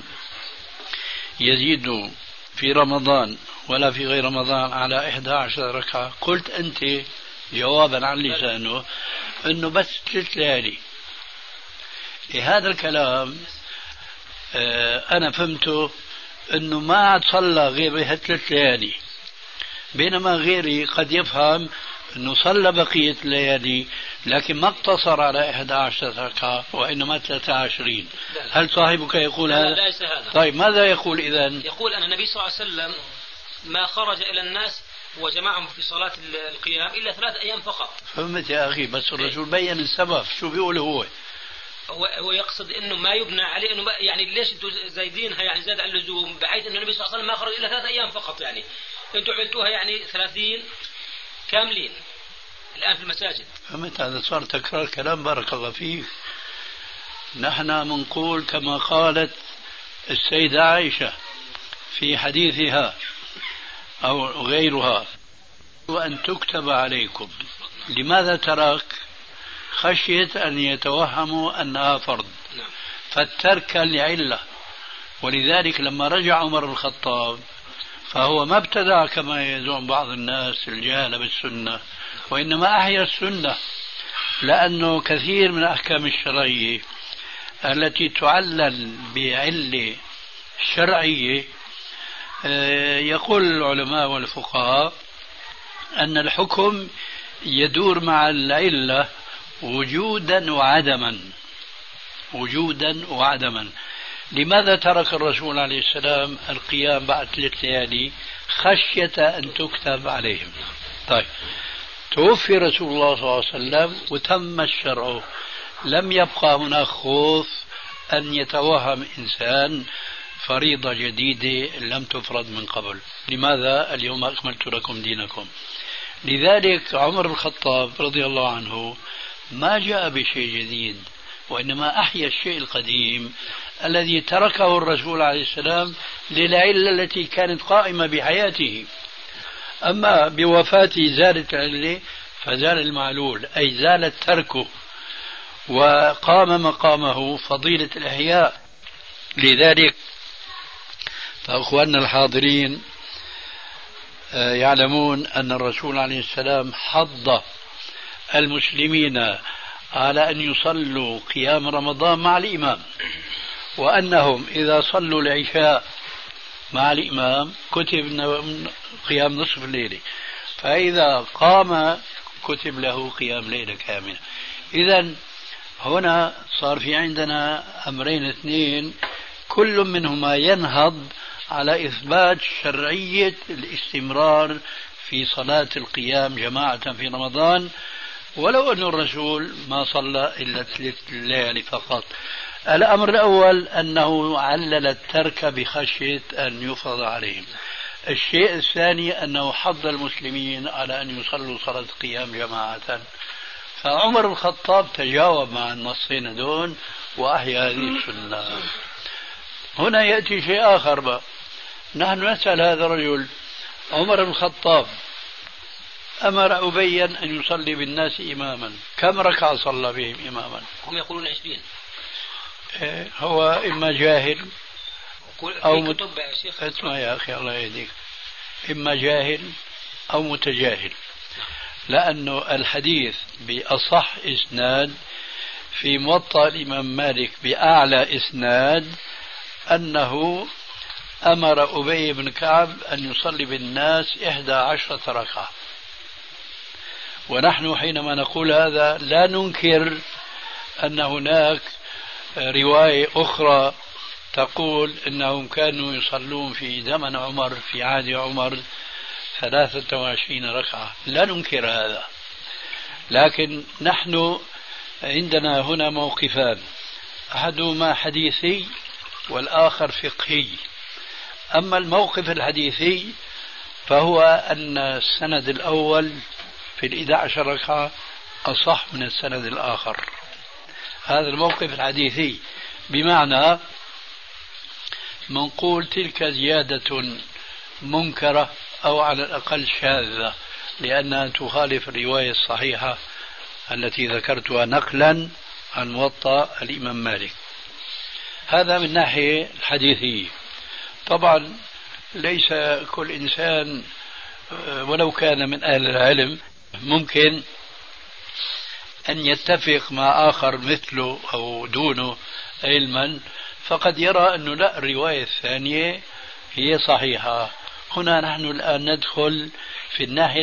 يزيد في رمضان ولا في غير رمضان على 11 ركعة؟ قلت أنت جوابا عن لسانه أنه بس 3 ليالي. هذا الكلام أنا فهمته أنه ما عاد صلى غير بها 3 ليالي، بينما غيري قد يفهم أنه صلى بقية الليالي لكن ما اقتصر على 11 ركعة وإنما 23. هل صاحبك يقول هذا؟ لا ليس هذا. طيب ماذا يقول إذن؟ يقول أن النبي صلى الله عليه وسلم ما خرج إلى الناس وجمعهم في صلاة القيام إلا 3 أيام فقط. فهمت يا أخي، بس الرسول بيّن السبب. شو بيقول هو يقصد انه ما يبنى عليه انه يعني ليش انتم زايدينها يعني زاد عن اللزوم، بحيث انه النبي صلى الله عليه وسلم ما خرج الا 3 ايام فقط، يعني انتم عملتوها يعني 30 كاملين الان في المساجد. فهمت؟ هذا صار تكرار كلام. بارك الله فيك. نحن منقول كما قالت السيدة عائشة في حديثها او غيرها وان تكتب عليكم. لماذا ترك؟ خشية أن يتوهموا أنها فرض، فالترك لعلة. ولذلك لما رجع عمر الخطاب فهو ما ابتدع كما يزعم بعض الناس الجهل بالسنة، وإنما أحيا السنة، لأنه كثير من الأحكام الشرعية التي تعلل بعلة شرعية يقول العلماء والفقهاء أن الحكم يدور مع العلة وجودا وعدما. لماذا ترك الرسول عليه السلام القيام بعد 3 ليالي؟ خشية أن تكتب عليهم. طيب توفي رسول الله صلى الله عليه وسلم وتم الشرع، لم يبقى هناك خوف أن يتوهم إنسان فريضة جديدة لم تفرض من قبل. لماذا؟ اليوم أكملت لكم دينكم. لذلك عمر الخطاب رضي الله عنه ما جاء بشيء جديد، وإنما أحيا الشيء القديم الذي تركه الرسول عليه السلام للعلة التي كانت قائمة بحياته. أما بوفاته زالت العلة فزال المعلول، أي زال الترك وقام مقامه فضيلة الإحياء. لذلك فأخواننا الحاضرين يعلمون أن الرسول عليه السلام حض المسلمين على أن يصلوا قيام رمضان مع الإمام، وأنهم إذا صلوا العشاء مع الإمام كتب قيام نصف الليل، فإذا قام كتب له قيام ليلة كاملة. إذن هنا صار في عندنا أمرين 2 كل منهما ينهض على إثبات شرعية الاستمرار في صلاة القيام جماعة في رمضان، ولو أن الرسول ما صلى إلا 3 ليالي فقط. الأمر الأول أنه علل الترك بخشية أن يفرض عليهم. الشيء الثاني أنه حض المسلمين على أن يصلوا صلاة قيام جماعة، فعمر الخطاب تجاوب مع النصين هذول وأحيا هذه السنة. هنا يأتي شيء آخر بقى. نحن نسأل هذا الرجل عمر بن الخطاب أمر أبيا أن يصلي بالناس إماما، كم ركعة صلى بهم إماما؟ هم يقولون 20. هو إما جاهل أو اسمع يا أخي الله يهديك، إما جاهل أو متجاهل، لأنه الحديث بأصح إسناد في موطأ الإمام مالك بأعلى إسناد أنه أمر أبي بن كعب أن يصلي بالناس 11 ركعة. ونحن حينما نقول هذا لا ننكر أن هناك رواية أخرى تقول إنهم كانوا يصلون في زمن عمر في عهد عمر 23 ركعة، لا ننكر هذا، لكن نحن عندنا هنا موقفان، أحدهما حديثي والآخر فقهي. أما الموقف الحديثي فهو أن السند الأول في 11 ركعة أصح من السند الآخر. هذا الموقف الحديثي، بمعنى منقول تلك زيادة منكرة أو على الأقل شاذة، لأنها تخالف الرواية الصحيحة التي ذكرتها نقلا عن موطأ الإمام مالك. هذا من ناحية الحديثية. طبعا ليس كل إنسان ولو كان من أهل العلم ممكن أن يتفق مع آخر مثله أو دونه علما، فقد يرى أنه لا، الرواية الثانية هي صحيحة. هنا نحن الآن ندخل في الناحية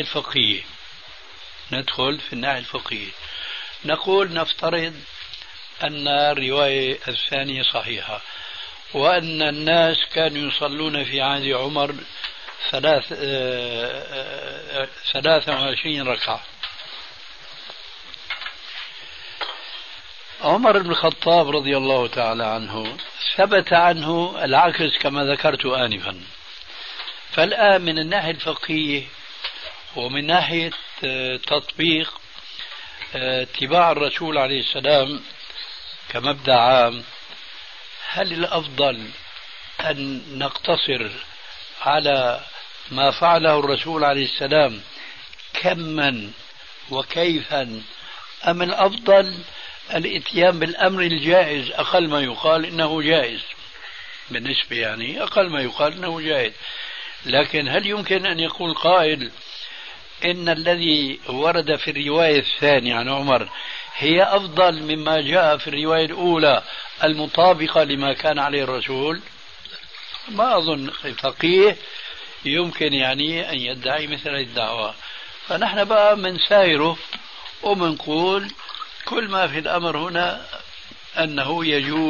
الفقهية، نقول نفترض أن الرواية الثانية صحيحة، وأن الناس كانوا يصلون في عهد عمر 23 ركعة. عمر بن الخطاب رضي الله تعالى عنه ثبت عنه العكس كما ذكرت آنفا. فالآن من الناحية الفقهية ومن ناحية تطبيق اتباع الرسول عليه السلام كمبدأ عام، هل الأفضل أن نقتصر على ما فعله الرسول عليه السلام كما وكيفا، أم الأفضل الاتيان بالأمر الجائز؟ أقل ما يقال إنه جائز، بالنسبة يعني أقل ما يقال إنه جائز. لكن هل يمكن أن يقول قائل إن الذي ورد في الرواية الثانية عن عمر هي أفضل مما جاء في الرواية الأولى المطابقة لما كان عليه الرسول؟ ما أظن فقيه يمكن يعني أن يدعي مثل الدعوة. فنحن بقى من سائره ومنقول كل ما في الأمر هنا أنه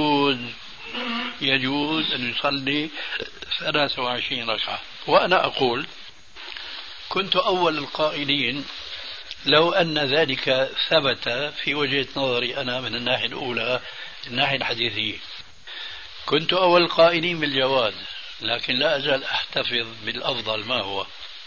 يجوز أن يصلي 23 ركعة. وأنا أقول كنت أول القائلين لو أن ذلك ثبت في وجهة نظري أنا من الناحية الأولى الناحية الحديثية، كنت أول القائلين بالجواز، لكن لا أزال أحتفظ بالأفضل. ما هو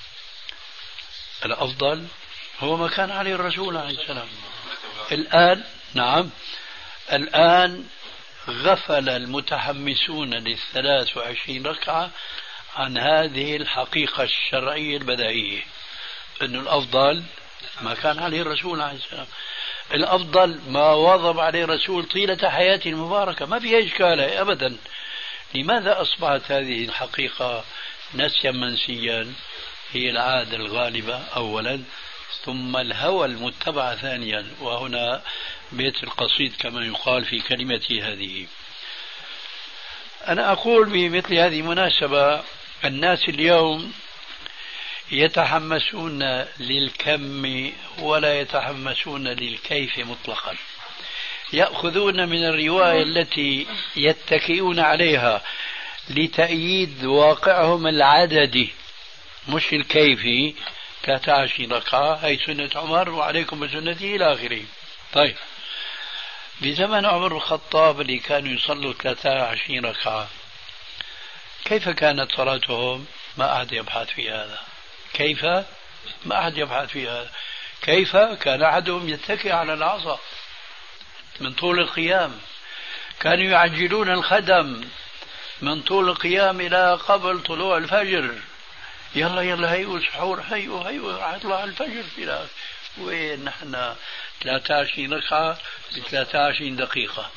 الأفضل؟ هو ما كان عليه الرسول عليه السلام. الآن نعم، الآن غفل المتحمسون لل23 ركعة عن هذه الحقيقة الشرعية البديهية، أن الأفضل ما كان عليه الرسول عليه السلام، الأفضل ما واظب عليه الرسول طيلة حياته المباركة، ما فيها إشكال أبدا. لماذا أصبحت هذه الحقيقة نسيا منسيا؟ هي العادة الغالبة أولا، ثم الهوى المتبع ثانيا، وهنا بيت القصيد كما يقال في كلمتي هذه. أنا أقول بمثل هذه المناسبة الناس اليوم يتحمسون للكم ولا يتحمسون للكيف مطلقا، يأخذون من الرواية التي يتكئون عليها لتأييد واقعهم العددي مش الكيفي، 23 ركعة هي سنة عمر وعليكم بسنتي إلى آخره. طيب بزمن عمر الخطاب اللي كانوا يصلوا 23 ركعة كيف كانت صلاتهم؟ ما أحد يبحث في هذا. كيف؟ ما أحد يبحث في هذا. كيف؟ كان أحدهم يتكئ على العصا من طول القيام، كانوا يعجلون الخدم من طول القيام إلى قبل طلوع الفجر. يلا يلا هيو سحور، هيو راح يطلع الفجر. في وين نحن 23 ركعة ب 23 دقيقة؟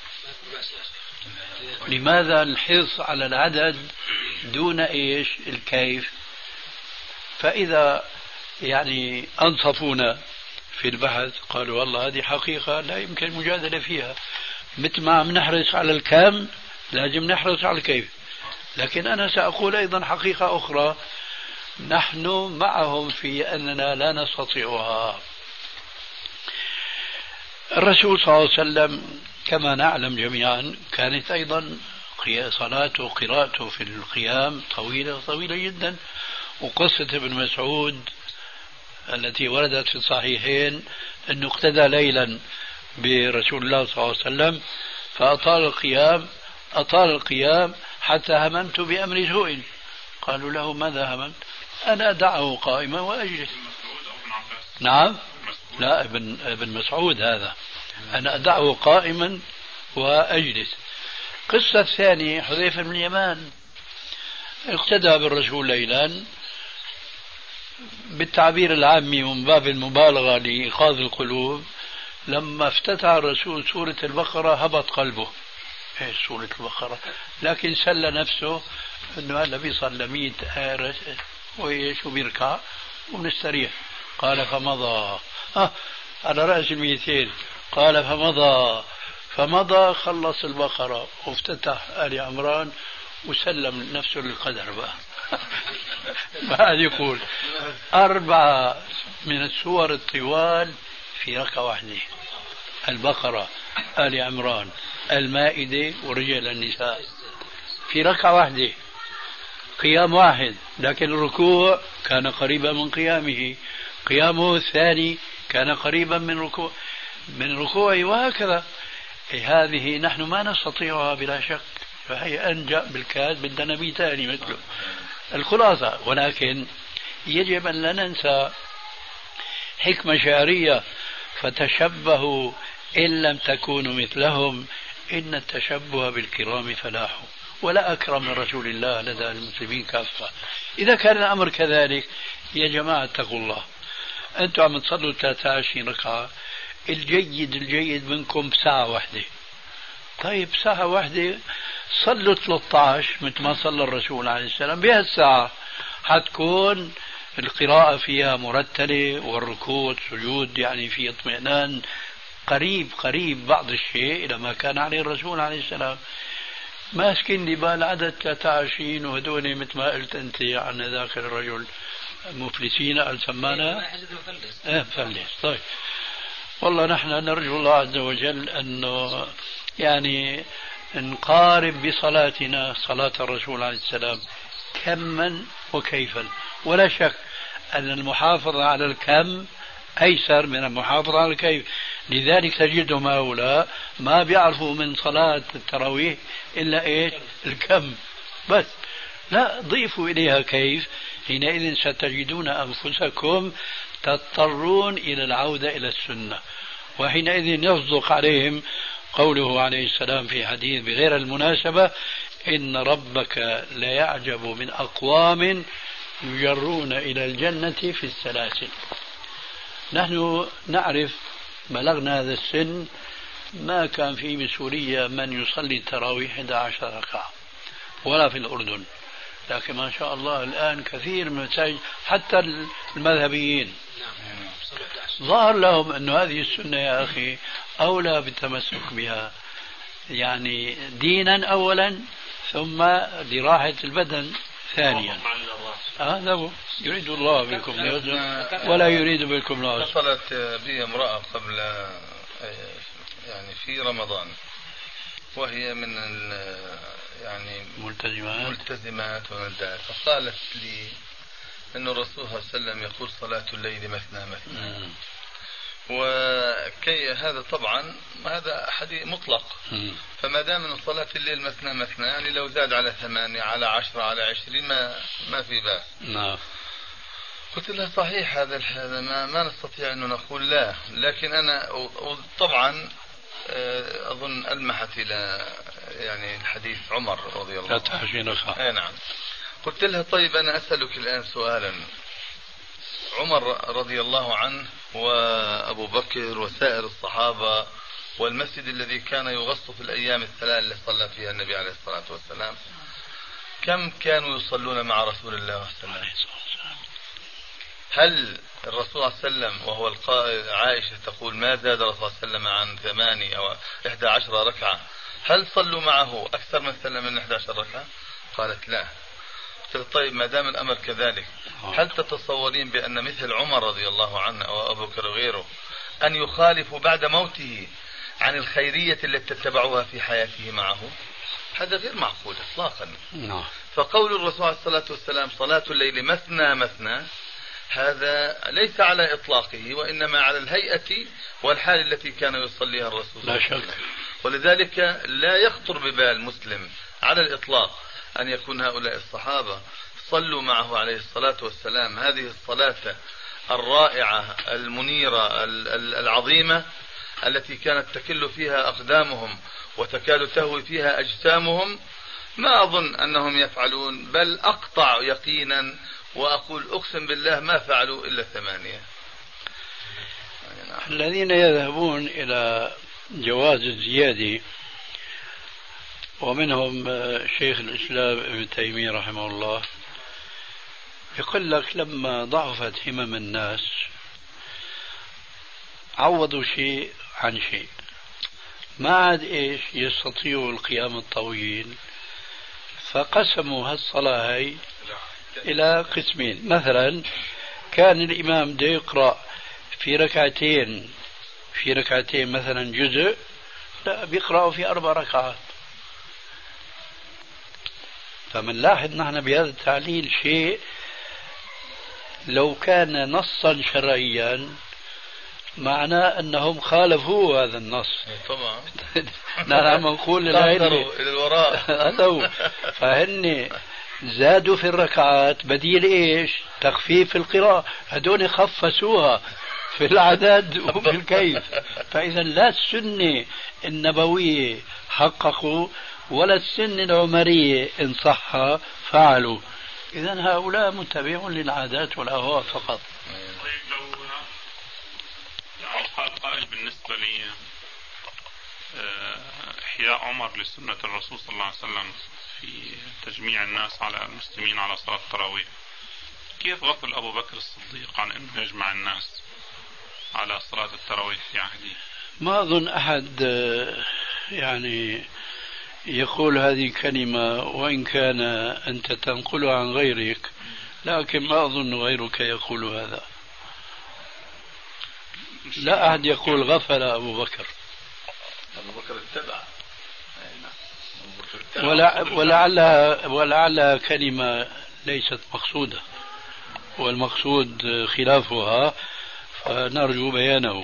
لماذا الحرص على العدد دون ايش الكيف؟ فإذا يعني أنصفونا في البحث قالوا والله هذه حقيقة لا يمكن المجادلة فيها، مثل ما عم نحرص على الكم لازم نحرص على الكيف. لكن أنا سأقول أيضا حقيقة أخرى، نحن معهم في أننا لا نستطيعها. الرسول صلى الله عليه وسلم كما نعلم جميعا كانت أيضا صلاته وقراءته في القيام طويلة جدا. وقصة ابن مسعود التي وردت في الصحيحين أنه اقتدى ليلا برسول الله صلى الله عليه وسلم أطال القيام حتى هممت بأمر سوء. قالوا له ماذا هممت؟ أنا أدعه قائما وأجلس. نعم، لا ابن مسعود هذا، أنا أدعه قائما وأجلس. قصة ثانية حذيفة بن اليمان اقتدى بالرسول ليلا بالتعبير العامي من باب المبالغة لإيقاظ القلوب. لما افتتح الرسول سورة البقرة هبط قلبه. سورة البقرة، لكن سلى نفسه أنه النبي صلى 100 آية وإيش وبيركع ونستريح. قال فمضى على رأس 200. قال فمضى خلص البقرة وافتتح آل عمران وسلم نفسه للقدر بقى. بعد يقول 4 من السور الطوال في ركعة واحدة: البقرة، آل عمران، المائدة، ورجال النساء، في ركعة واحدة، قيام واحد. لكن الركوع كان قريبا من قيامه الثاني كان قريبا من ركوعه، وهكذا. هذه نحن ما نستطيعها بلا شك، فهي أنجأ بالكاد، بدنا نبي ثاني مثله. الخلاصة، ولكن يجب أن لا ننسى حكمة شعرية: فتشبهوا إن لم تكونوا مثلهم إن التشبه بالكرام فلاح. ولا أكرم من رسول الله لدى المسلمين كافة. إذا كان الأمر كذلك يا جماعة اتقوا الله. أنتم عم تصلوا 23 ركعة، الجيد منكم ساعة واحدة. طيب ساعة واحدة صلوا 13 مثل ما صلى الرسول عليه السلام. بهالساعة حتكون القراءة فيها مرتلة، والركوع والسجود يعني في اطمئنان قريب بعض الشيء إلى ما كان عليه الرسول عليه السلام. ماسكين لي بال عدد 23 وهدول مثل ما قلت أنت عن ذاك الرجل مفلسين قال سمانا مفلس. طيب والله نحن نرجو الله عز وجل أنه يعني نقارب بصلاتنا صلاة الرسول عليه السلام كما وكيفا. ولا شك أن المحافظة على الكم أيسر من المحافظة على الكيف. لذلك تجدهم هؤلاء ما بيعرفوا من صلاة التراويح إلا إيش؟ الكم بس. لا، ضيفوا إليها كيف، حينئذ ستجدون أنفسكم تضطرون إلى العودة إلى السنة، وحينئذ يصدق عليهم قوله عليه السلام في حديث بغير المناسبة: إن ربك ليعجب من أقوام يجرون إلى الجنة في السلاسل. نحن نعرف بلغنا هذا السن ما كان في بسوريا من يصلي التراويح 11 ركعة ولا في الأردن، لكن ما شاء الله الآن كثير من المساجد حتى المذهبيين ظهر لهم أن هذه السنة يا أخي أولى بالتمسك بها، يعني دينا أولا ثم لراحة البدن ثانيا. هذا هو يريد الله بكم ولا يريد بكم العسر. اتصلت بي امرأة قبل يعني في رمضان، وهي من يعني ملتزمات وندات، فقالت لي أن الرسول صلى الله عليه وسلم يقول: صلاة الليل مثنى مثنى. كي هذا طبعا هذا حديث مطلق. فما دام من صلاة الليل مثنى مثنى، يعني لو زاد على 8 على 10 على 20 ما في بأس. نعم. قلت له صحيح هذا ما نستطيع أن نقول لا، لكن أنا طبعا أظن ألمحت إلى يعني الحديث عمر رضي الله عنه. نعم. قلت لها طيب أنا أسألك الآن سؤالا، عمر رضي الله عنه وأبو بكر وسائر الصحابة والمسجد الذي كان يغص في الأيام الثلاث اللي صلى فيها النبي عليه الصلاة والسلام، كم كانوا يصلون مع رسول الله صلى الله عليه وسلم؟ هل الرسول صلى الله عليه وسلم وهو القائل، عائشة تقول ما زاد الرسول صلى الله عليه وسلم عن 8 أو 11 ركعة، هل صلوا معه أكثر من 11 ركعة؟ قالت لا. طيب ما دام الأمر كذلك، هل تتصورين بأن مثل عمر رضي الله عنه أو أبو بكر وغيره أن يخالفوا بعد موته عن الخيرية التي اتبعوها في حياته معه؟ هذا غير معقول إطلاقا. فقول الرسول عليه الصلاة والسلام صلاة الليل مثنى مثنى، هذا ليس على إطلاقه، وإنما على الهيئة والحال التي كان يصليها الرسول. لا شك. ولذلك لا يخطر ببال مسلم على الإطلاق أن يكون هؤلاء الصحابة صلوا معه عليه الصلاة والسلام هذه الصلاة الرائعة المنيرة العظيمة التي كانت تكل فيها أقدامهم وتكاد تهوي فيها أجسامهم. ما أظن أنهم يفعلون، بل أقطع يقينا وأقول أقسم بالله ما فعلوا إلا 8. الذين يذهبون إلى جواز الزيادة ومنهم شيخ الإسلام ابن تيمية رحمه الله يقول لك لما ضعفت همم الناس عوضوا شيء عن شيء، ما عاد إيش يستطيعوا القيام الطويل، فقسموا هالصلاة هي إلى قسمين. مثلا كان الإمام بده يقرأ في ركعتين مثلا جزء، لا بيقرأوا في 4 ركعات. فمنلاحظ نحن بهذا التعليل شيء لو كان نصا شرعيا معناه أنهم خالفوا هذا النص. طبعا نحن نقول إلى الوراء هذا. فهن زادوا في الركعات بديل إيش؟ تخفيف القراءة. هدول خفسوها في العدد وفي الكيف. فإذا لا السنة النبوية حققوا ولا السنة العمرية إن صح فعلوا. إذا هؤلاء متبعون للعادات والأهواء فقط. طيب لو يعني قائل بالنسبة لي إحياء عمر لسنة الرسول صلى الله عليه وسلم في تجميع الناس على المسلمين على صلاة التراويح، كيف غفل أبو بكر الصديق عن أنه يجمع الناس على صلاة التراويح في عهده؟ ما أظن أحد يعني يقول هذه الكلمة، وإن كان أنت تنقلها عن غيرك، لكن ما أظن غيرك يقول هذا. لا أحد يقول غفل أبو بكر. أبو بكر اتبع. ولعلها كلمة ليست مقصودة، والمقصود خلافها، فنرجو بيانه.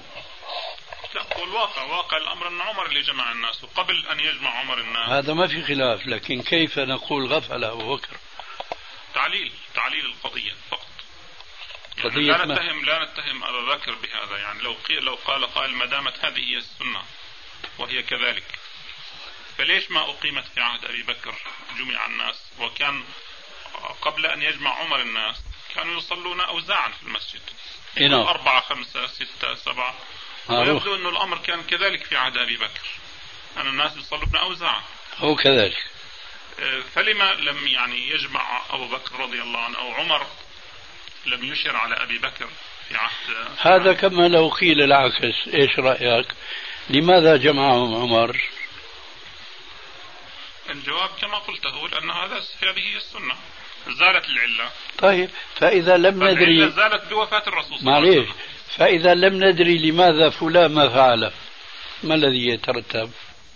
واقع الأمر أن عمر اللي جمع الناس، وقبل أن يجمع عمر الناس هذا ما في خلاف، لكن كيف نقول غفل أبو بكر؟ تعليل القضية فقط. يعني لا نتهم أبا بكر بهذا. يعني لو قال قائل ما دامت هذه هي السنة وهي كذلك، فليش ما أقيمت في عهد أبي بكر جمع الناس؟ وكان قبل أن يجمع عمر الناس كانوا يصلون أوزاعا في المسجد، 4 5 6 7. ويبدو أن الأمر كان كذلك في عهد أبي بكر، أن الناس يصلون أوزاعا. هو كذلك. فلما لم يعني يجمع أبو بكر رضي الله عنه أو عمر لم يشر على أبي بكر في عهد هذا؟ كما لو قيل العكس، إيش رأيك؟ لماذا جمعهم عمر؟ الجواب كما قلته، لأن هذه هي السنة، زالت العلة. طيب فإذا لم ندري، زالت بوفاة الرسول صلى الله عليه وسلم. فإذا لم ندري لماذا فلان ما فعله، ما الذي يترتب؟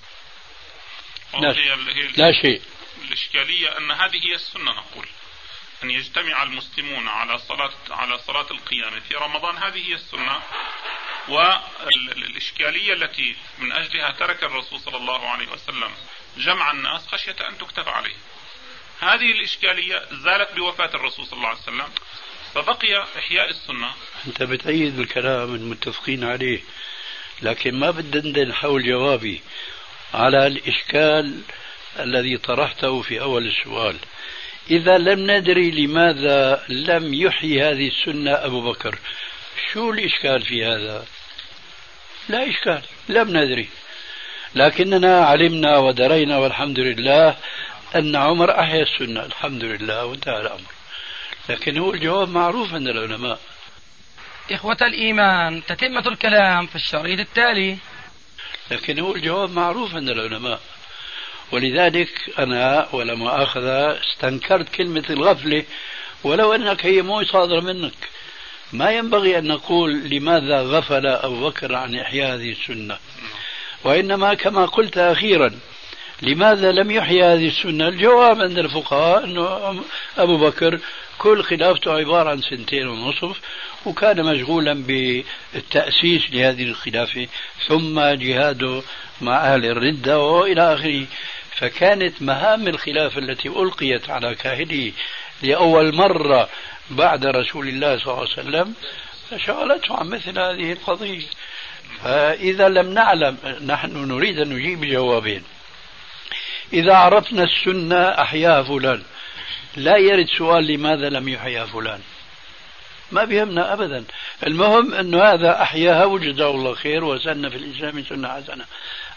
لا شيء. الإشكالية أن هذه هي السنة، نقول أن يجتمع المسلمون على صلاة القيام في رمضان، هذه هي السنة. والإشكالية التي من أجلها ترك الرسول صلى الله عليه وسلم جمع الناس خشية أن تكتب عليه، هذه الإشكالية زالت بوفاة الرسول صلى الله عليه وسلم، فبقي إحياء السنة. أنت بتأيد بالكلام المتفقين عليه، لكن ما بدنا حول جوابي على الإشكال الذي طرحته في أول السؤال. إذا لم ندري لماذا لم يحيي هذه السنة أبو بكر، شو الإشكال في هذا؟ لا إشكال، لم ندري، لكننا علمنا ودرينا والحمد لله أن عمر أحيا السنة، الحمد لله، وانتهى الأمر. لكن هو الجواب معروف عند العلماء. إخوة الإيمان، تتمة الكلام في الشريط التالي. لكن هو الجواب معروف عند العلماء، ولذلك أنا ولا مؤاخذة استنكرت كلمة الغفلة، ولو أنك هي مو صادرة منك. ما ينبغي أن نقول لماذا غفل أبو بكر عن إحياء هذه السنة، وإنما كما قلت أخيرا لماذا لم يحيي هذه السنة. الجواب عند الفقهاء أنه أبو بكر كل خلافته عبارة عن 2.5 وكان مشغولا بالتأسيس لهذه الخلافة، ثم جهاده مع أهل الردة وإلى آخره. فكانت مهام الخلافة التي ألقيت على كاهله لأول مرة بعد رسول الله صلى الله عليه وسلم شغلته عن مثل هذه القضية. فإذا لم نعلم، نحن نريد أن نجيب جوابين. إذا عرفنا السنة أحياها فلان، لا يرد سؤال لماذا لم يحيا فلان، ما بيهمنا أبدا. المهم أنه هذا أحياها وجزاه الله خير وسن في الإسلام سنة حسنة.